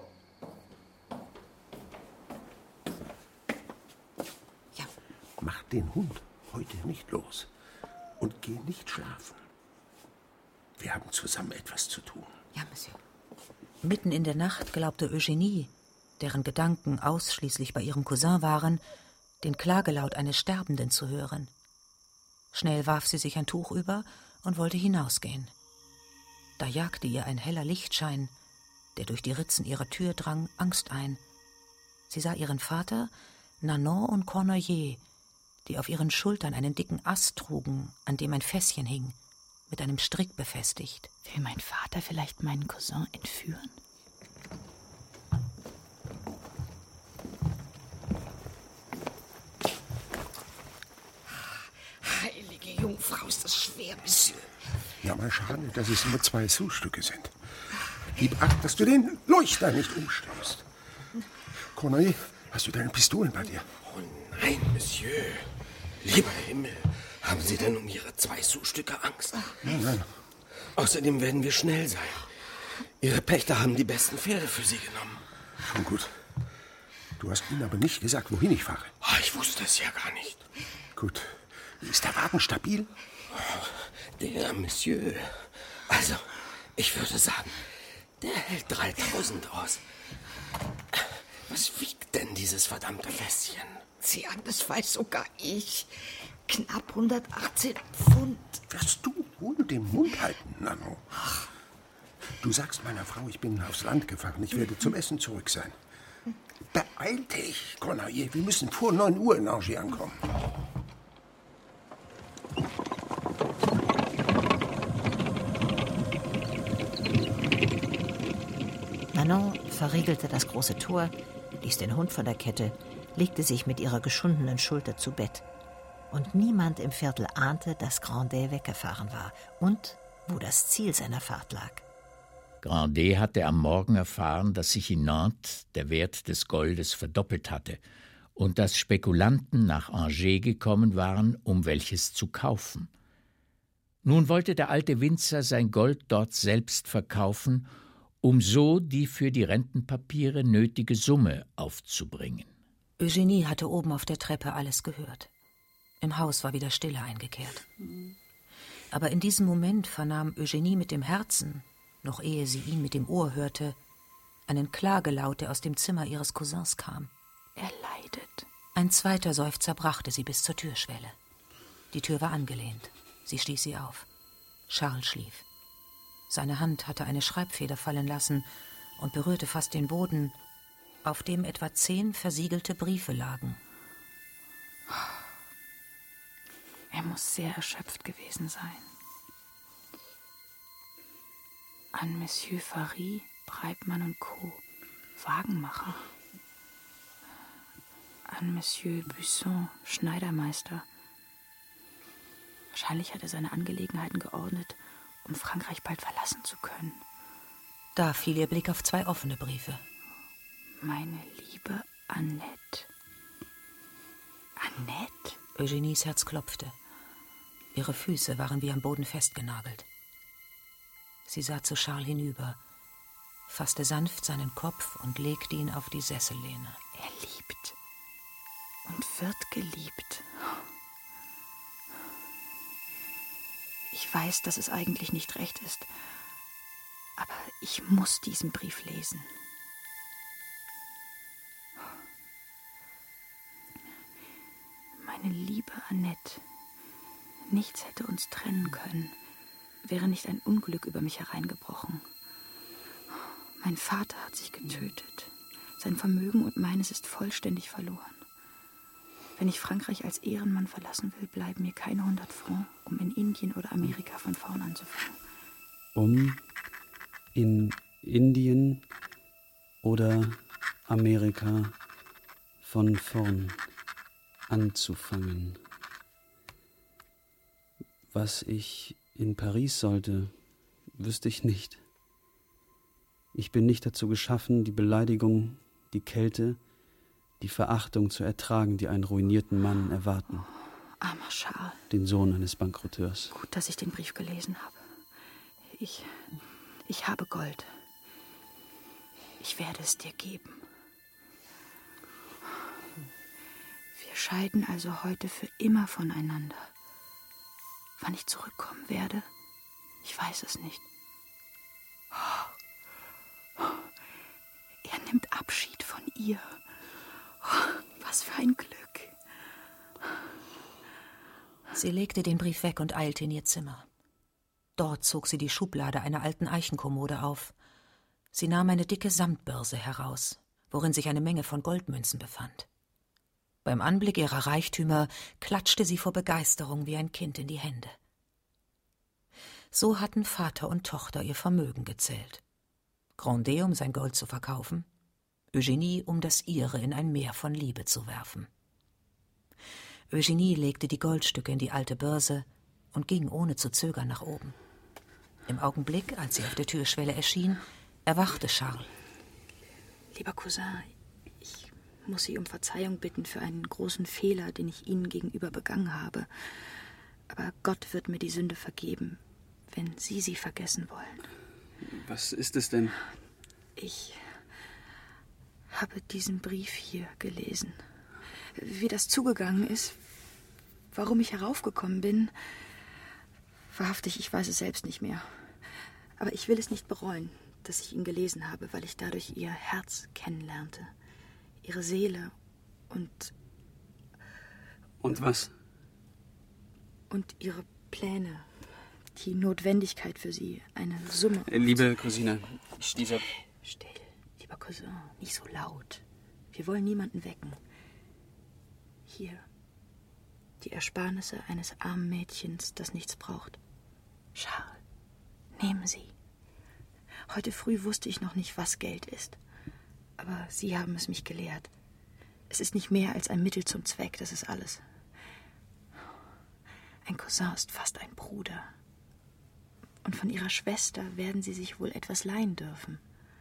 Ja. Mach den Hund heute nicht los und geh nicht schlafen. Wir haben zusammen etwas zu tun. Ja, Monsieur. Mitten in der Nacht glaubte Eugenie, deren Gedanken ausschließlich bei ihrem Cousin waren, den Klagelaut eines Sterbenden zu hören. Schnell warf sie sich ein Tuch über und wollte hinausgehen. Da jagte ihr ein heller Lichtschein, der durch die Ritzen ihrer Tür drang, Angst ein. Sie sah ihren Vater, Nanon und Cornoiller, die auf ihren Schultern einen dicken Ast trugen, an dem ein Fässchen hing, mit einem Strick befestigt. Will mein Vater vielleicht meinen Cousin entführen? Heilige Jungfrau, ist das schwer, Monsieur. Ja, mal schade, dass es nur zwei Sous-Stücke sind. Gib acht, dass du den Leuchter nicht umstößt. Corneille, hast du deine Pistolen bei dir? Oh nein, Monsieur. Lieber Himmel, haben Sie denn um Ihre zwei Sous-Stücke Angst? Nein, nein. Außerdem werden wir schnell sein. Ihre Pächter haben die besten Pferde für Sie genommen. Schon gut. Du hast ihnen aber nicht gesagt, wohin ich fahre. Oh, ich wusste es ja gar nicht. Gut. Ist der Wagen stabil? Oh, der, Monsieur. Also, ich würde sagen, der hält dreitausend aus. Was wiegt denn dieses verdammte Fässchen? Sian, das weiß sogar ich. Knapp hundertachtzehn Pfund. Was du Und den Mund halten, Nanon. Du sagst meiner Frau, ich bin aufs Land gefahren. Ich werde zum Essen zurück sein. Beeil dich, Corneille. Wir müssen vor neun Uhr in Angers ankommen. Nanon verriegelte das große Tor, ließ den Hund von der Kette, legte sich mit ihrer geschundenen Schulter zu Bett. Und niemand im Viertel ahnte, dass Grandet weggefahren war und wo das Ziel seiner Fahrt lag. Grandet hatte am Morgen erfahren, dass sich in Nantes der Wert des Goldes verdoppelt hatte und dass Spekulanten nach Angers gekommen waren, um welches zu kaufen. Nun wollte der alte Winzer sein Gold dort selbst verkaufen, um so die für die Rentenpapiere nötige Summe aufzubringen. Eugenie hatte oben auf der Treppe alles gehört. Im Haus war wieder Stille eingekehrt. Aber in diesem Moment vernahm Eugenie mit dem Herzen, noch ehe sie ihn mit dem Ohr hörte, einen Klagelaut, der aus dem Zimmer ihres Cousins kam. Er leidet. Ein zweiter Seufzer brachte sie bis zur Türschwelle. Die Tür war angelehnt. Sie stieß sie auf. Charles schlief. Seine Hand hatte eine Schreibfeder fallen lassen und berührte fast den Boden, auf dem etwa zehn versiegelte Briefe lagen. Er muss sehr erschöpft gewesen sein. An Monsieur Fary, Breitmann und Co., Wagenmacher. An Monsieur Buisson, Schneidermeister. Wahrscheinlich hat er seine Angelegenheiten geordnet, um Frankreich bald verlassen zu können. Da fiel ihr Blick auf zwei offene Briefe. Meine liebe Annette. Annette? Eugenies Herz klopfte. Ihre Füße waren wie am Boden festgenagelt. Sie sah zu Charles hinüber, fasste sanft seinen Kopf und legte ihn auf die Sessellehne. Er liebt und wird geliebt. Ich weiß, dass es eigentlich nicht recht ist, aber ich muss diesen Brief lesen. Meine liebe Annette, nichts hätte uns trennen können, wäre nicht ein Unglück über mich hereingebrochen. Mein Vater hat sich getötet. Sein Vermögen und meines ist vollständig verloren. Wenn ich Frankreich als Ehrenmann verlassen will, bleiben mir keine hundert Francs, um in Indien oder Amerika von vorn anzufangen. Um in Indien oder Amerika von vorn anzufangen. Was ich in Paris sollte, wüsste ich nicht. Ich bin nicht dazu geschaffen, die Beleidigung, die Kälte, die Verachtung zu ertragen, die einen ruinierten Mann erwarten. Oh, armer Charles. Den Sohn eines Bankerotteurs. Gut, dass ich den Brief gelesen habe. Ich, ich habe Gold. Ich werde es dir geben. Wir scheiden also heute für immer voneinander. Wann ich zurückkommen werde, ich weiß es nicht. Er nimmt Abschied von ihr. Was für ein Glück. Sie legte den Brief weg und eilte in ihr Zimmer. Dort zog sie die Schublade einer alten Eichenkommode auf. Sie nahm eine dicke Samtbörse heraus, worin sich eine Menge von Goldmünzen befand. Beim Anblick ihrer Reichtümer klatschte sie vor Begeisterung wie ein Kind in die Hände. So hatten Vater und Tochter ihr Vermögen gezählt. Grandet, um sein Gold zu verkaufen, Eugenie, um das ihre in ein Meer von Liebe zu werfen. Eugenie legte die Goldstücke in die alte Börse und ging ohne zu zögern nach oben. Im Augenblick, als sie auf der Türschwelle erschien, erwachte Charles. Lieber Cousin, ich muss Sie um Verzeihung bitten für einen großen Fehler, den ich Ihnen gegenüber begangen habe. Aber Gott wird mir die Sünde vergeben, wenn Sie sie vergessen wollen. Was ist es denn? Ich habe diesen Brief hier gelesen. Wie das zugegangen ist, warum ich heraufgekommen bin, wahrhaftig, ich weiß es selbst nicht mehr. Aber ich will es nicht bereuen, dass ich ihn gelesen habe, weil ich dadurch Ihr Herz kennenlernte, Ihre Seele und... Und was? Und Ihre Pläne, die Notwendigkeit für Sie, eine Summe. Liebe Cousine, dieser... Still, lieber Cousin, nicht so laut. Wir wollen niemanden wecken. Hier, die Ersparnisse eines armen Mädchens, das nichts braucht. Charles, nehmen Sie. Heute früh wusste ich noch nicht, was Geld ist. Aber Sie haben es mich gelehrt. Es ist nicht mehr als ein Mittel zum Zweck, das ist alles. Ein Cousin ist fast ein Bruder. Und von Ihrer Schwester werden Sie sich wohl etwas leihen dürfen.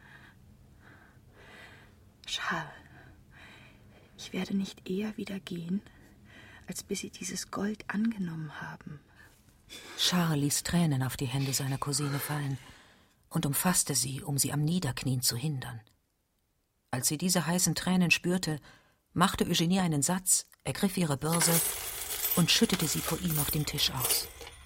Charles, ich werde nicht eher wieder gehen, als bis Sie dieses Gold angenommen haben. Charles ließ Tränen auf die Hände seiner Cousine fallen und umfasste sie, um sie am Niederknien zu hindern. Als sie diese heißen Tränen spürte, machte Eugenie einen Satz, ergriff ihre Börse und schüttete sie vor ihm auf dem Tisch aus.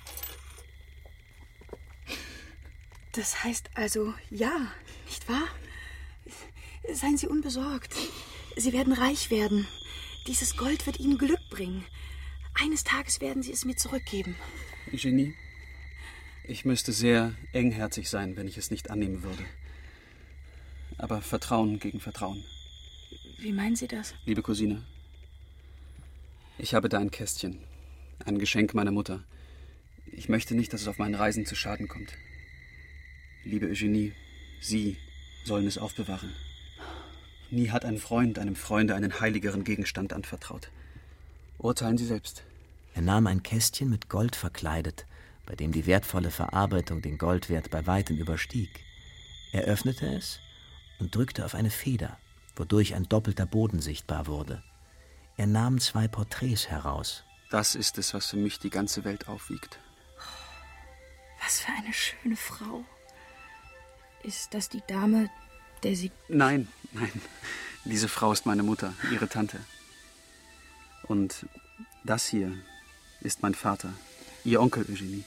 Das heißt also ja, nicht wahr? Seien Sie unbesorgt. Sie werden reich werden. Dieses Gold wird Ihnen Glück bringen. Eines Tages werden Sie es mir zurückgeben. Eugenie, ich müsste sehr engherzig sein, wenn ich es nicht annehmen würde. Aber Vertrauen gegen Vertrauen. Wie meinen Sie das? Liebe Cousine, ich habe da ein Kästchen, ein Geschenk meiner Mutter. Ich möchte nicht, dass es auf meinen Reisen zu Schaden kommt. Liebe Eugenie, Sie sollen es aufbewahren. Nie hat ein Freund einem Freunde einen heiligeren Gegenstand anvertraut. Urteilen Sie selbst. Er nahm ein Kästchen mit Gold verkleidet, bei dem die wertvolle Verarbeitung den Goldwert bei weitem überstieg. Er öffnete es und drückte auf eine Feder, wodurch ein doppelter Boden sichtbar wurde. Er nahm zwei Porträts heraus. Das ist es, was für mich die ganze Welt aufwiegt. Was für eine schöne Frau. Ist das die Dame, der Sie... Nein, nein. Diese Frau ist meine Mutter, Ihre Tante. Und das hier ist mein Vater, Ihr Onkel Eugenie.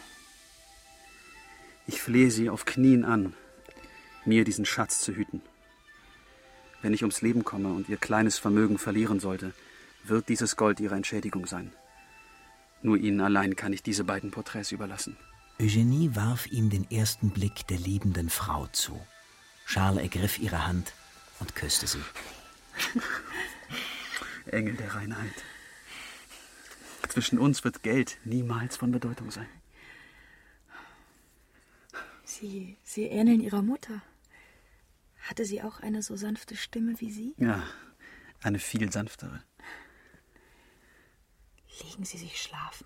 Ich flehe Sie auf Knien an, mir diesen Schatz zu hüten. Wenn ich ums Leben komme und Ihr kleines Vermögen verlieren sollte, wird dieses Gold Ihre Entschädigung sein. Nur Ihnen allein kann ich diese beiden Porträts überlassen. Eugenie warf ihm den ersten Blick der liebenden Frau zu. Charles ergriff ihre Hand und küsste sie. Engel der Reinheit. Zwischen uns wird Geld niemals von Bedeutung sein. Sie, Sie ähneln Ihrer Mutter. Hatte sie auch eine so sanfte Stimme wie Sie? Ja, eine viel sanftere. Legen Sie sich schlafen.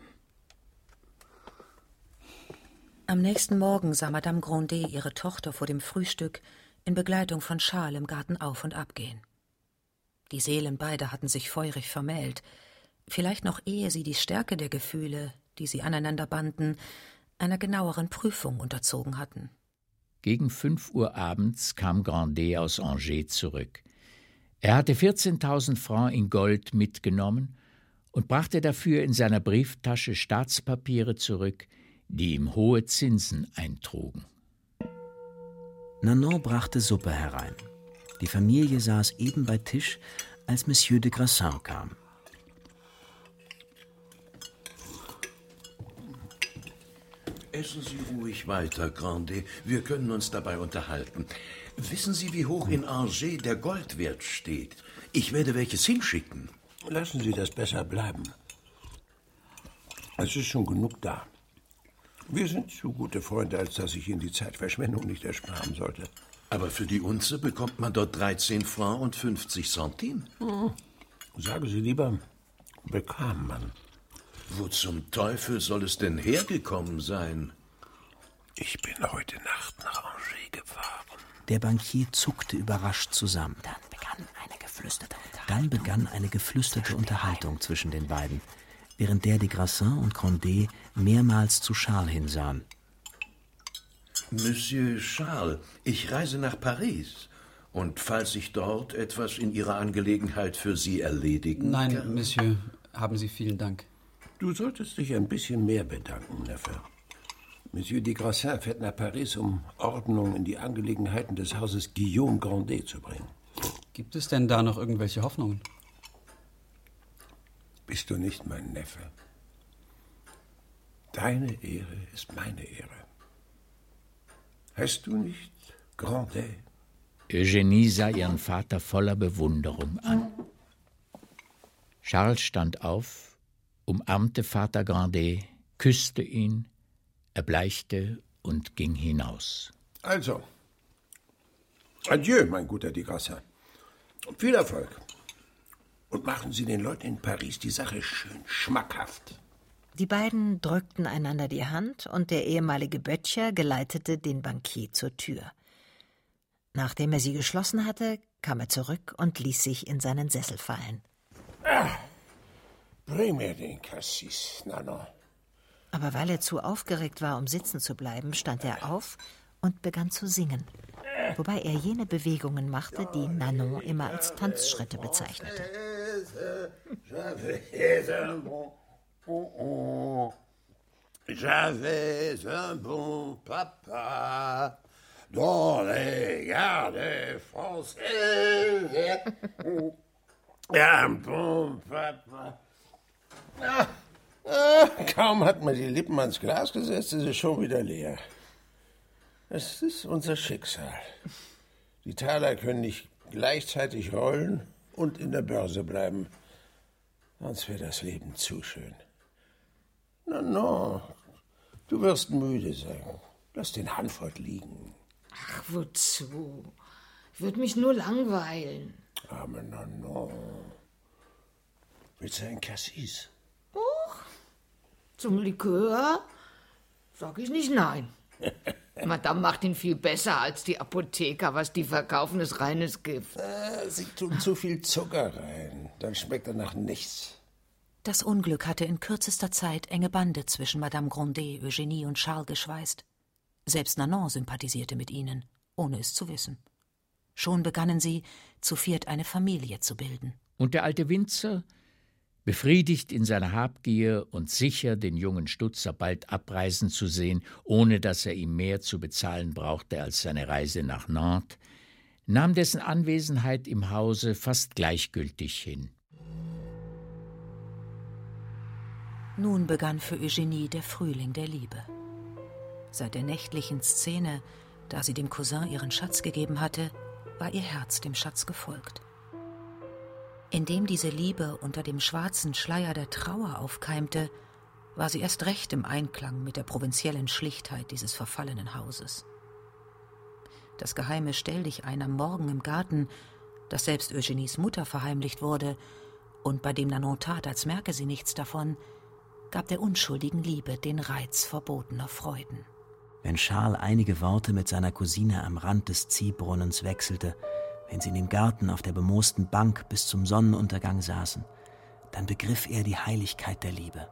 Am nächsten Morgen sah Madame Grandet ihre Tochter vor dem Frühstück in Begleitung von Charles im Garten auf und ab gehen. Die Seelen beider hatten sich feurig vermählt, vielleicht noch ehe sie die Stärke der Gefühle, die sie aneinander banden, einer genaueren Prüfung unterzogen hatten. Gegen fünf Uhr abends kam Grandet aus Angers zurück. Er hatte vierzehntausend Francs in Gold mitgenommen und brachte dafür in seiner Brieftasche Staatspapiere zurück, die ihm hohe Zinsen eintrugen. Nanon brachte Suppe herein. Die Familie saß eben bei Tisch, als Monsieur de Grassin kam. Essen Sie ruhig weiter, Grandet. Wir können uns dabei unterhalten. Wissen Sie, wie hoch in Angers der Goldwert steht? Ich werde welches hinschicken. Lassen Sie das besser bleiben. Es ist schon genug da. Wir sind zu gute Freunde, als dass ich Ihnen die Zeitverschwendung nicht ersparen sollte. Aber für die Unze bekommt man dort dreizehn Francs und fünfzig Centimes. Hm. Sagen Sie lieber, bekam man. Wo zum Teufel soll es denn hergekommen sein? Ich bin heute Nacht nach Angers gefahren. Der Bankier zuckte überrascht zusammen. Dann begann eine geflüsterte Unterhaltung. Dann begann eine geflüsterte Unterhaltung zwischen den beiden, während der de Grassin und Grandet mehrmals zu Charles hinsahen. Monsieur Charles, ich reise nach Paris. Und falls ich dort etwas in Ihrer Angelegenheit für Sie erledigen Nein, kann... Monsieur, haben Sie vielen Dank. Du solltest dich ein bisschen mehr bedanken, Neffe. Monsieur de Grassin fährt nach Paris, um Ordnung in die Angelegenheiten des Hauses Guillaume Grandet zu bringen. Gibt es denn da noch irgendwelche Hoffnungen? Bist du nicht mein Neffe? Deine Ehre ist meine Ehre. Heißt du nicht Grandet? Eugenie sah ihren Vater voller Bewunderung an. Charles stand auf, umarmte Vater Grandet, küsste ihn, erbleichte und ging hinaus. Also, adieu, mein guter de Grassin. Viel Erfolg. Und machen Sie den Leuten in Paris die Sache schön schmackhaft. Die beiden drückten einander die Hand und der ehemalige Böttcher geleitete den Bankier zur Tür. Nachdem er sie geschlossen hatte, kam er zurück und ließ sich in seinen Sessel fallen. Ah, bring mir den Cassis, Nanon. Aber weil er zu aufgeregt war, um sitzen zu bleiben, stand er auf und begann zu singen, wobei er jene Bewegungen machte, die Nanon immer als Tanzschritte bezeichnete. J'avais un bon papa dans les gardes français. Un bon papa. Ah, ah, kaum hat man die Lippen ans Glas gesetzt, ist es schon wieder leer. Es ist unser Schicksal. Die Taler können nicht gleichzeitig rollen und in der Börse bleiben. Sonst wäre das Leben zu schön. Na, no, du wirst müde sein. Lass den Hanford liegen. Ach, wozu? Ich würde mich nur langweilen. Aber na, no. Willst du ein Cassis? Och, zum Likör sag ich nicht nein. Madame macht ihn viel besser als die Apotheker. Was die verkaufen, ist reines Gift. Äh, sie tun zu viel Zucker rein. Dann schmeckt er nach nichts. Das Unglück hatte in kürzester Zeit enge Bande zwischen Madame Grandet, Eugenie und Charles geschweißt. Selbst Nanon sympathisierte mit ihnen, ohne es zu wissen. Schon begannen sie, zu viert eine Familie zu bilden. Und der alte Winzer, befriedigt in seiner Habgier und sicher, den jungen Stutzer bald abreisen zu sehen, ohne dass er ihm mehr zu bezahlen brauchte als seine Reise nach Nantes, nahm dessen Anwesenheit im Hause fast gleichgültig hin. Nun begann für Eugenie der Frühling der Liebe. Seit der nächtlichen Szene, da sie dem Cousin ihren Schatz gegeben hatte, war ihr Herz dem Schatz gefolgt. Indem diese Liebe unter dem schwarzen Schleier der Trauer aufkeimte, war sie erst recht im Einklang mit der provinziellen Schlichtheit dieses verfallenen Hauses. Das geheime Stelldichein am Morgen im Garten, das selbst Eugenies Mutter verheimlicht wurde und bei dem Nanon tat, als merke sie nichts davon, gab der unschuldigen Liebe den Reiz verbotener Freuden. Wenn Charles einige Worte mit seiner Cousine am Rand des Ziehbrunnens wechselte, wenn sie in dem Garten auf der bemoosten Bank bis zum Sonnenuntergang saßen, dann begriff er die Heiligkeit der Liebe.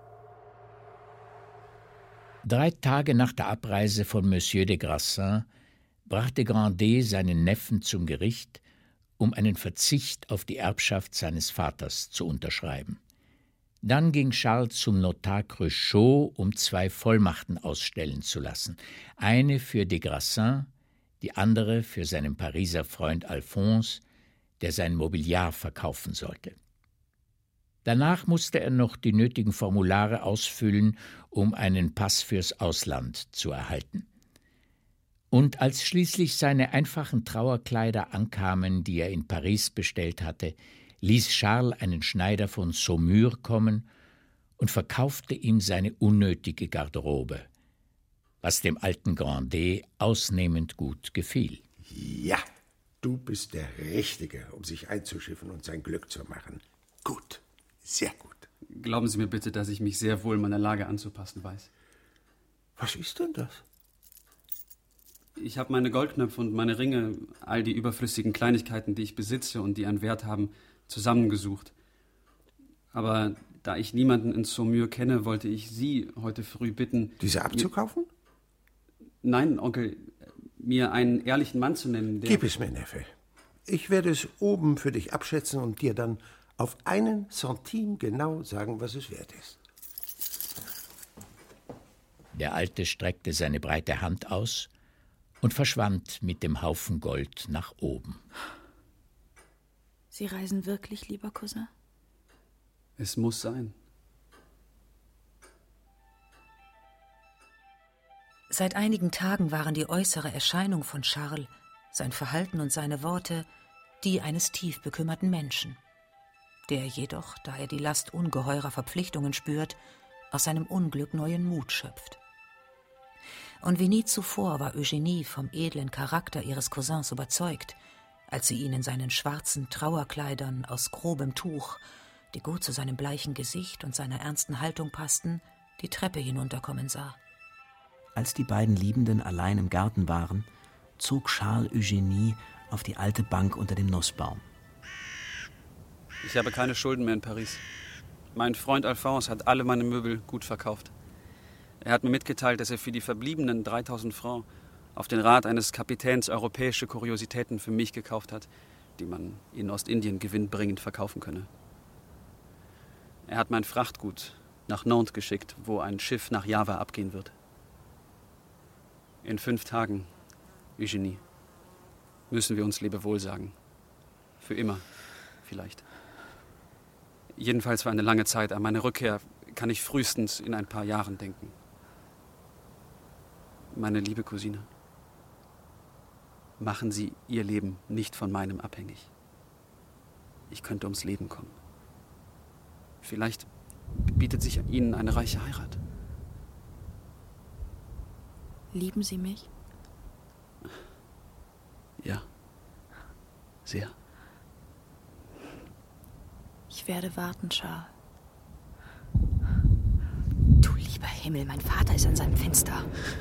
Drei Tage nach der Abreise von Monsieur de Grassin brachte Grandet seinen Neffen zum Gericht, um einen Verzicht auf die Erbschaft seines Vaters zu unterschreiben. Dann ging Charles zum Notar Cruchot, um zwei Vollmachten ausstellen zu lassen. Eine für de Grassin, die andere für seinen Pariser Freund Alphonse, der sein Mobiliar verkaufen sollte. Danach musste er noch die nötigen Formulare ausfüllen, um einen Pass fürs Ausland zu erhalten. Und als schließlich seine einfachen Trauerkleider ankamen, die er in Paris bestellt hatte, ließ Charles einen Schneider von Saumur kommen und verkaufte ihm seine unnötige Garderobe, was dem alten Grandet ausnehmend gut gefiel. Ja, du bist der Richtige, um sich einzuschiffen und sein Glück zu machen. Gut, sehr gut. Glauben Sie mir bitte, dass ich mich sehr wohl meiner Lage anzupassen weiß. Was ist denn das? Ich habe meine Goldknöpfe und meine Ringe, all die überflüssigen Kleinigkeiten, die ich besitze und die einen Wert haben, zusammengesucht. Aber da ich niemanden in Saumur kenne, wollte ich Sie heute früh bitten... Diese abzukaufen? Nein, Onkel, mir einen ehrlichen Mann zu nennen, der... Gib es mir, Neffe. Ich werde es oben für dich abschätzen und dir dann auf einen Centime genau sagen, was es wert ist. Der Alte streckte seine breite Hand aus und verschwand mit dem Haufen Gold nach oben. Sie reisen wirklich, lieber Cousin? Es muss sein. Seit einigen Tagen waren die äußere Erscheinung von Charles, sein Verhalten und seine Worte, die eines tief bekümmerten Menschen, der jedoch, da er die Last ungeheurer Verpflichtungen spürt, aus seinem Unglück neuen Mut schöpft. Und wie nie zuvor war Eugenie vom edlen Charakter ihres Cousins überzeugt, als sie ihn in seinen schwarzen Trauerkleidern aus grobem Tuch, die gut zu seinem bleichen Gesicht und seiner ernsten Haltung passten, die Treppe hinunterkommen sah. Als die beiden Liebenden allein im Garten waren, zog Charles Eugenie auf die alte Bank unter dem Nussbaum. Ich habe keine Schulden mehr in Paris. Mein Freund Alphonse hat alle meine Möbel gut verkauft. Er hat mir mitgeteilt, dass er für die verbliebenen dreitausend Francs auf den Rat eines Kapitäns europäische Kuriositäten für mich gekauft hat, die man in Ostindien gewinnbringend verkaufen könne. Er hat mein Frachtgut nach Nantes geschickt, wo ein Schiff nach Java abgehen wird. In fünf Tagen, Eugenie, müssen wir uns Lebewohl sagen. Für immer, vielleicht. Jedenfalls für eine lange Zeit. An meine Rückkehr kann ich frühestens in ein paar Jahren denken. Meine liebe Cousine, machen Sie Ihr Leben nicht von meinem abhängig. Ich könnte ums Leben kommen. Vielleicht bietet sich Ihnen eine reiche Heirat. Lieben Sie mich? Ja, sehr. Ich werde warten, Charles. Du lieber Himmel, mein Vater ist an seinem Fenster.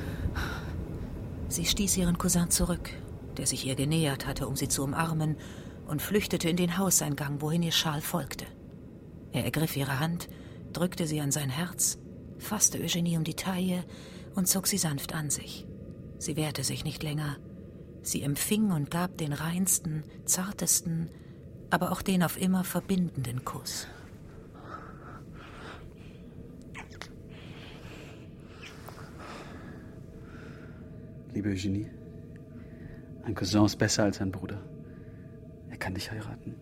Sie stieß ihren Cousin zurück, der sich ihr genähert hatte, um sie zu umarmen, und flüchtete in den Hauseingang, wohin ihr Charles folgte. Er ergriff ihre Hand, drückte sie an sein Herz, fasste Eugenie um die Taille und zog sie sanft an sich. Sie wehrte sich nicht länger. Sie empfing und gab den reinsten, zartesten, aber auch den auf immer verbindenden Kuss. Liebe Eugenie, ein Cousin ist besser als ein Bruder. Er kann dich heiraten.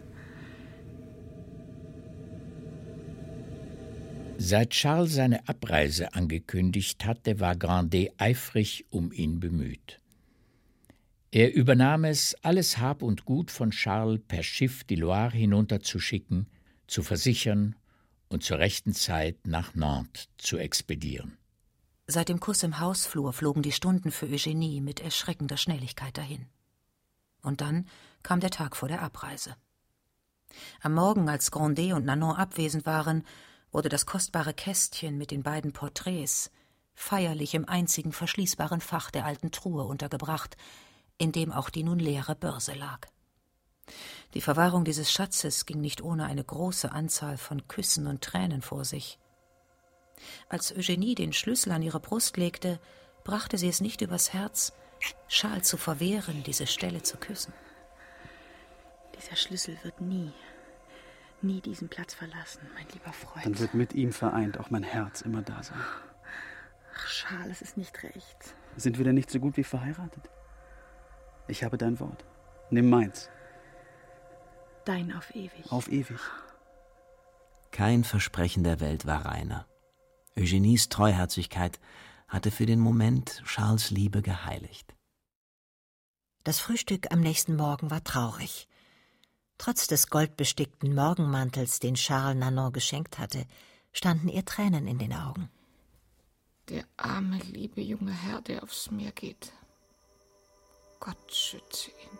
Seit Charles seine Abreise angekündigt hatte, war Grandet eifrig um ihn bemüht. Er übernahm es, alles Hab und Gut von Charles per Schiff die Loire hinunterzuschicken, zu versichern und zur rechten Zeit nach Nantes zu expedieren. Seit dem Kuss im Hausflur flogen die Stunden für Eugenie mit erschreckender Schnelligkeit dahin. Und dann kam der Tag vor der Abreise. Am Morgen, als Grandet und Nanon abwesend waren, wurde das kostbare Kästchen mit den beiden Porträts feierlich im einzigen verschließbaren Fach der alten Truhe untergebracht, in dem auch die nun leere Börse lag. Die Verwahrung dieses Schatzes ging nicht ohne eine große Anzahl von Küssen und Tränen vor sich. Als Eugenie den Schlüssel an ihre Brust legte, brachte sie es nicht übers Herz, Charles zu verwehren, diese Stelle zu küssen. Dieser Schlüssel wird nie, nie diesen Platz verlassen, mein lieber Freund. Dann wird mit ihm vereint auch mein Herz immer da sein. Ach, Charles, es ist nicht recht. Sind wir denn nicht so gut wie verheiratet? Ich habe dein Wort. Nimm meins. Dein auf ewig. Auf ewig. Kein Versprechen der Welt war reiner. Eugenies Treuherzigkeit hatte für den Moment Charles' Liebe geheiligt. Das Frühstück am nächsten Morgen war traurig. Trotz des goldbestickten Morgenmantels, den Charles Nanon geschenkt hatte, standen ihr Tränen in den Augen. Der arme, liebe junge Herr, der aufs Meer geht. Gott schütze ihn.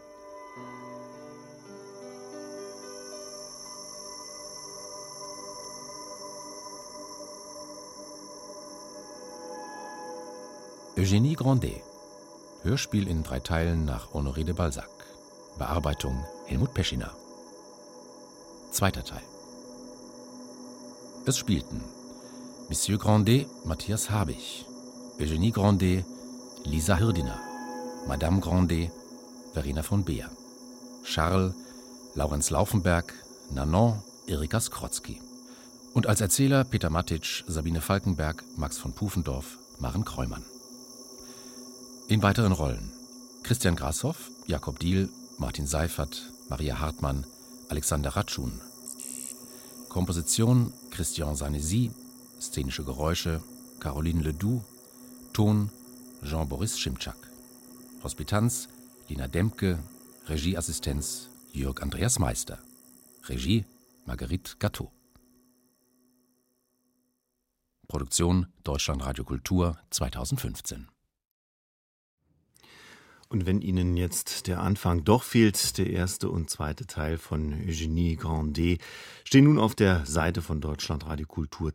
Eugenie Grandet. Hörspiel in drei Teilen nach Honoré de Balzac. Bearbeitung Helmut Peschiner. Zweiter Teil. Es spielten Monsieur Grandet, Matthias Habich, Eugenie Grandet, Lisa Hirdiner, Madame Grandet, Verena von Beer, Charles, Laurenz Laufenberg, Nanon, Erika Skrotzki. Und als Erzähler Peter Matic, Sabine Falkenberg, Max von Pufendorf, Maren Kreumann. In weiteren Rollen Christian Grashoff, Jakob Diehl, Martin Seifert, Maria Hartmann, Alexander Ratschun. Komposition Christian Sanesi, szenische Geräusche Caroline Ledoux, Ton Jean-Boris Schimczak. Hospitanz Lina Demke, Regieassistenz Jörg Andreas Meister. Regie Marguerite Gatteau. Produktion Deutschlandradio Kultur zweitausendfünfzehn. Und wenn Ihnen jetzt der Anfang doch fehlt, der erste und zweite Teil von Eugénie Grandet, stehen nun auf der Seite von Deutschlandradio Kultur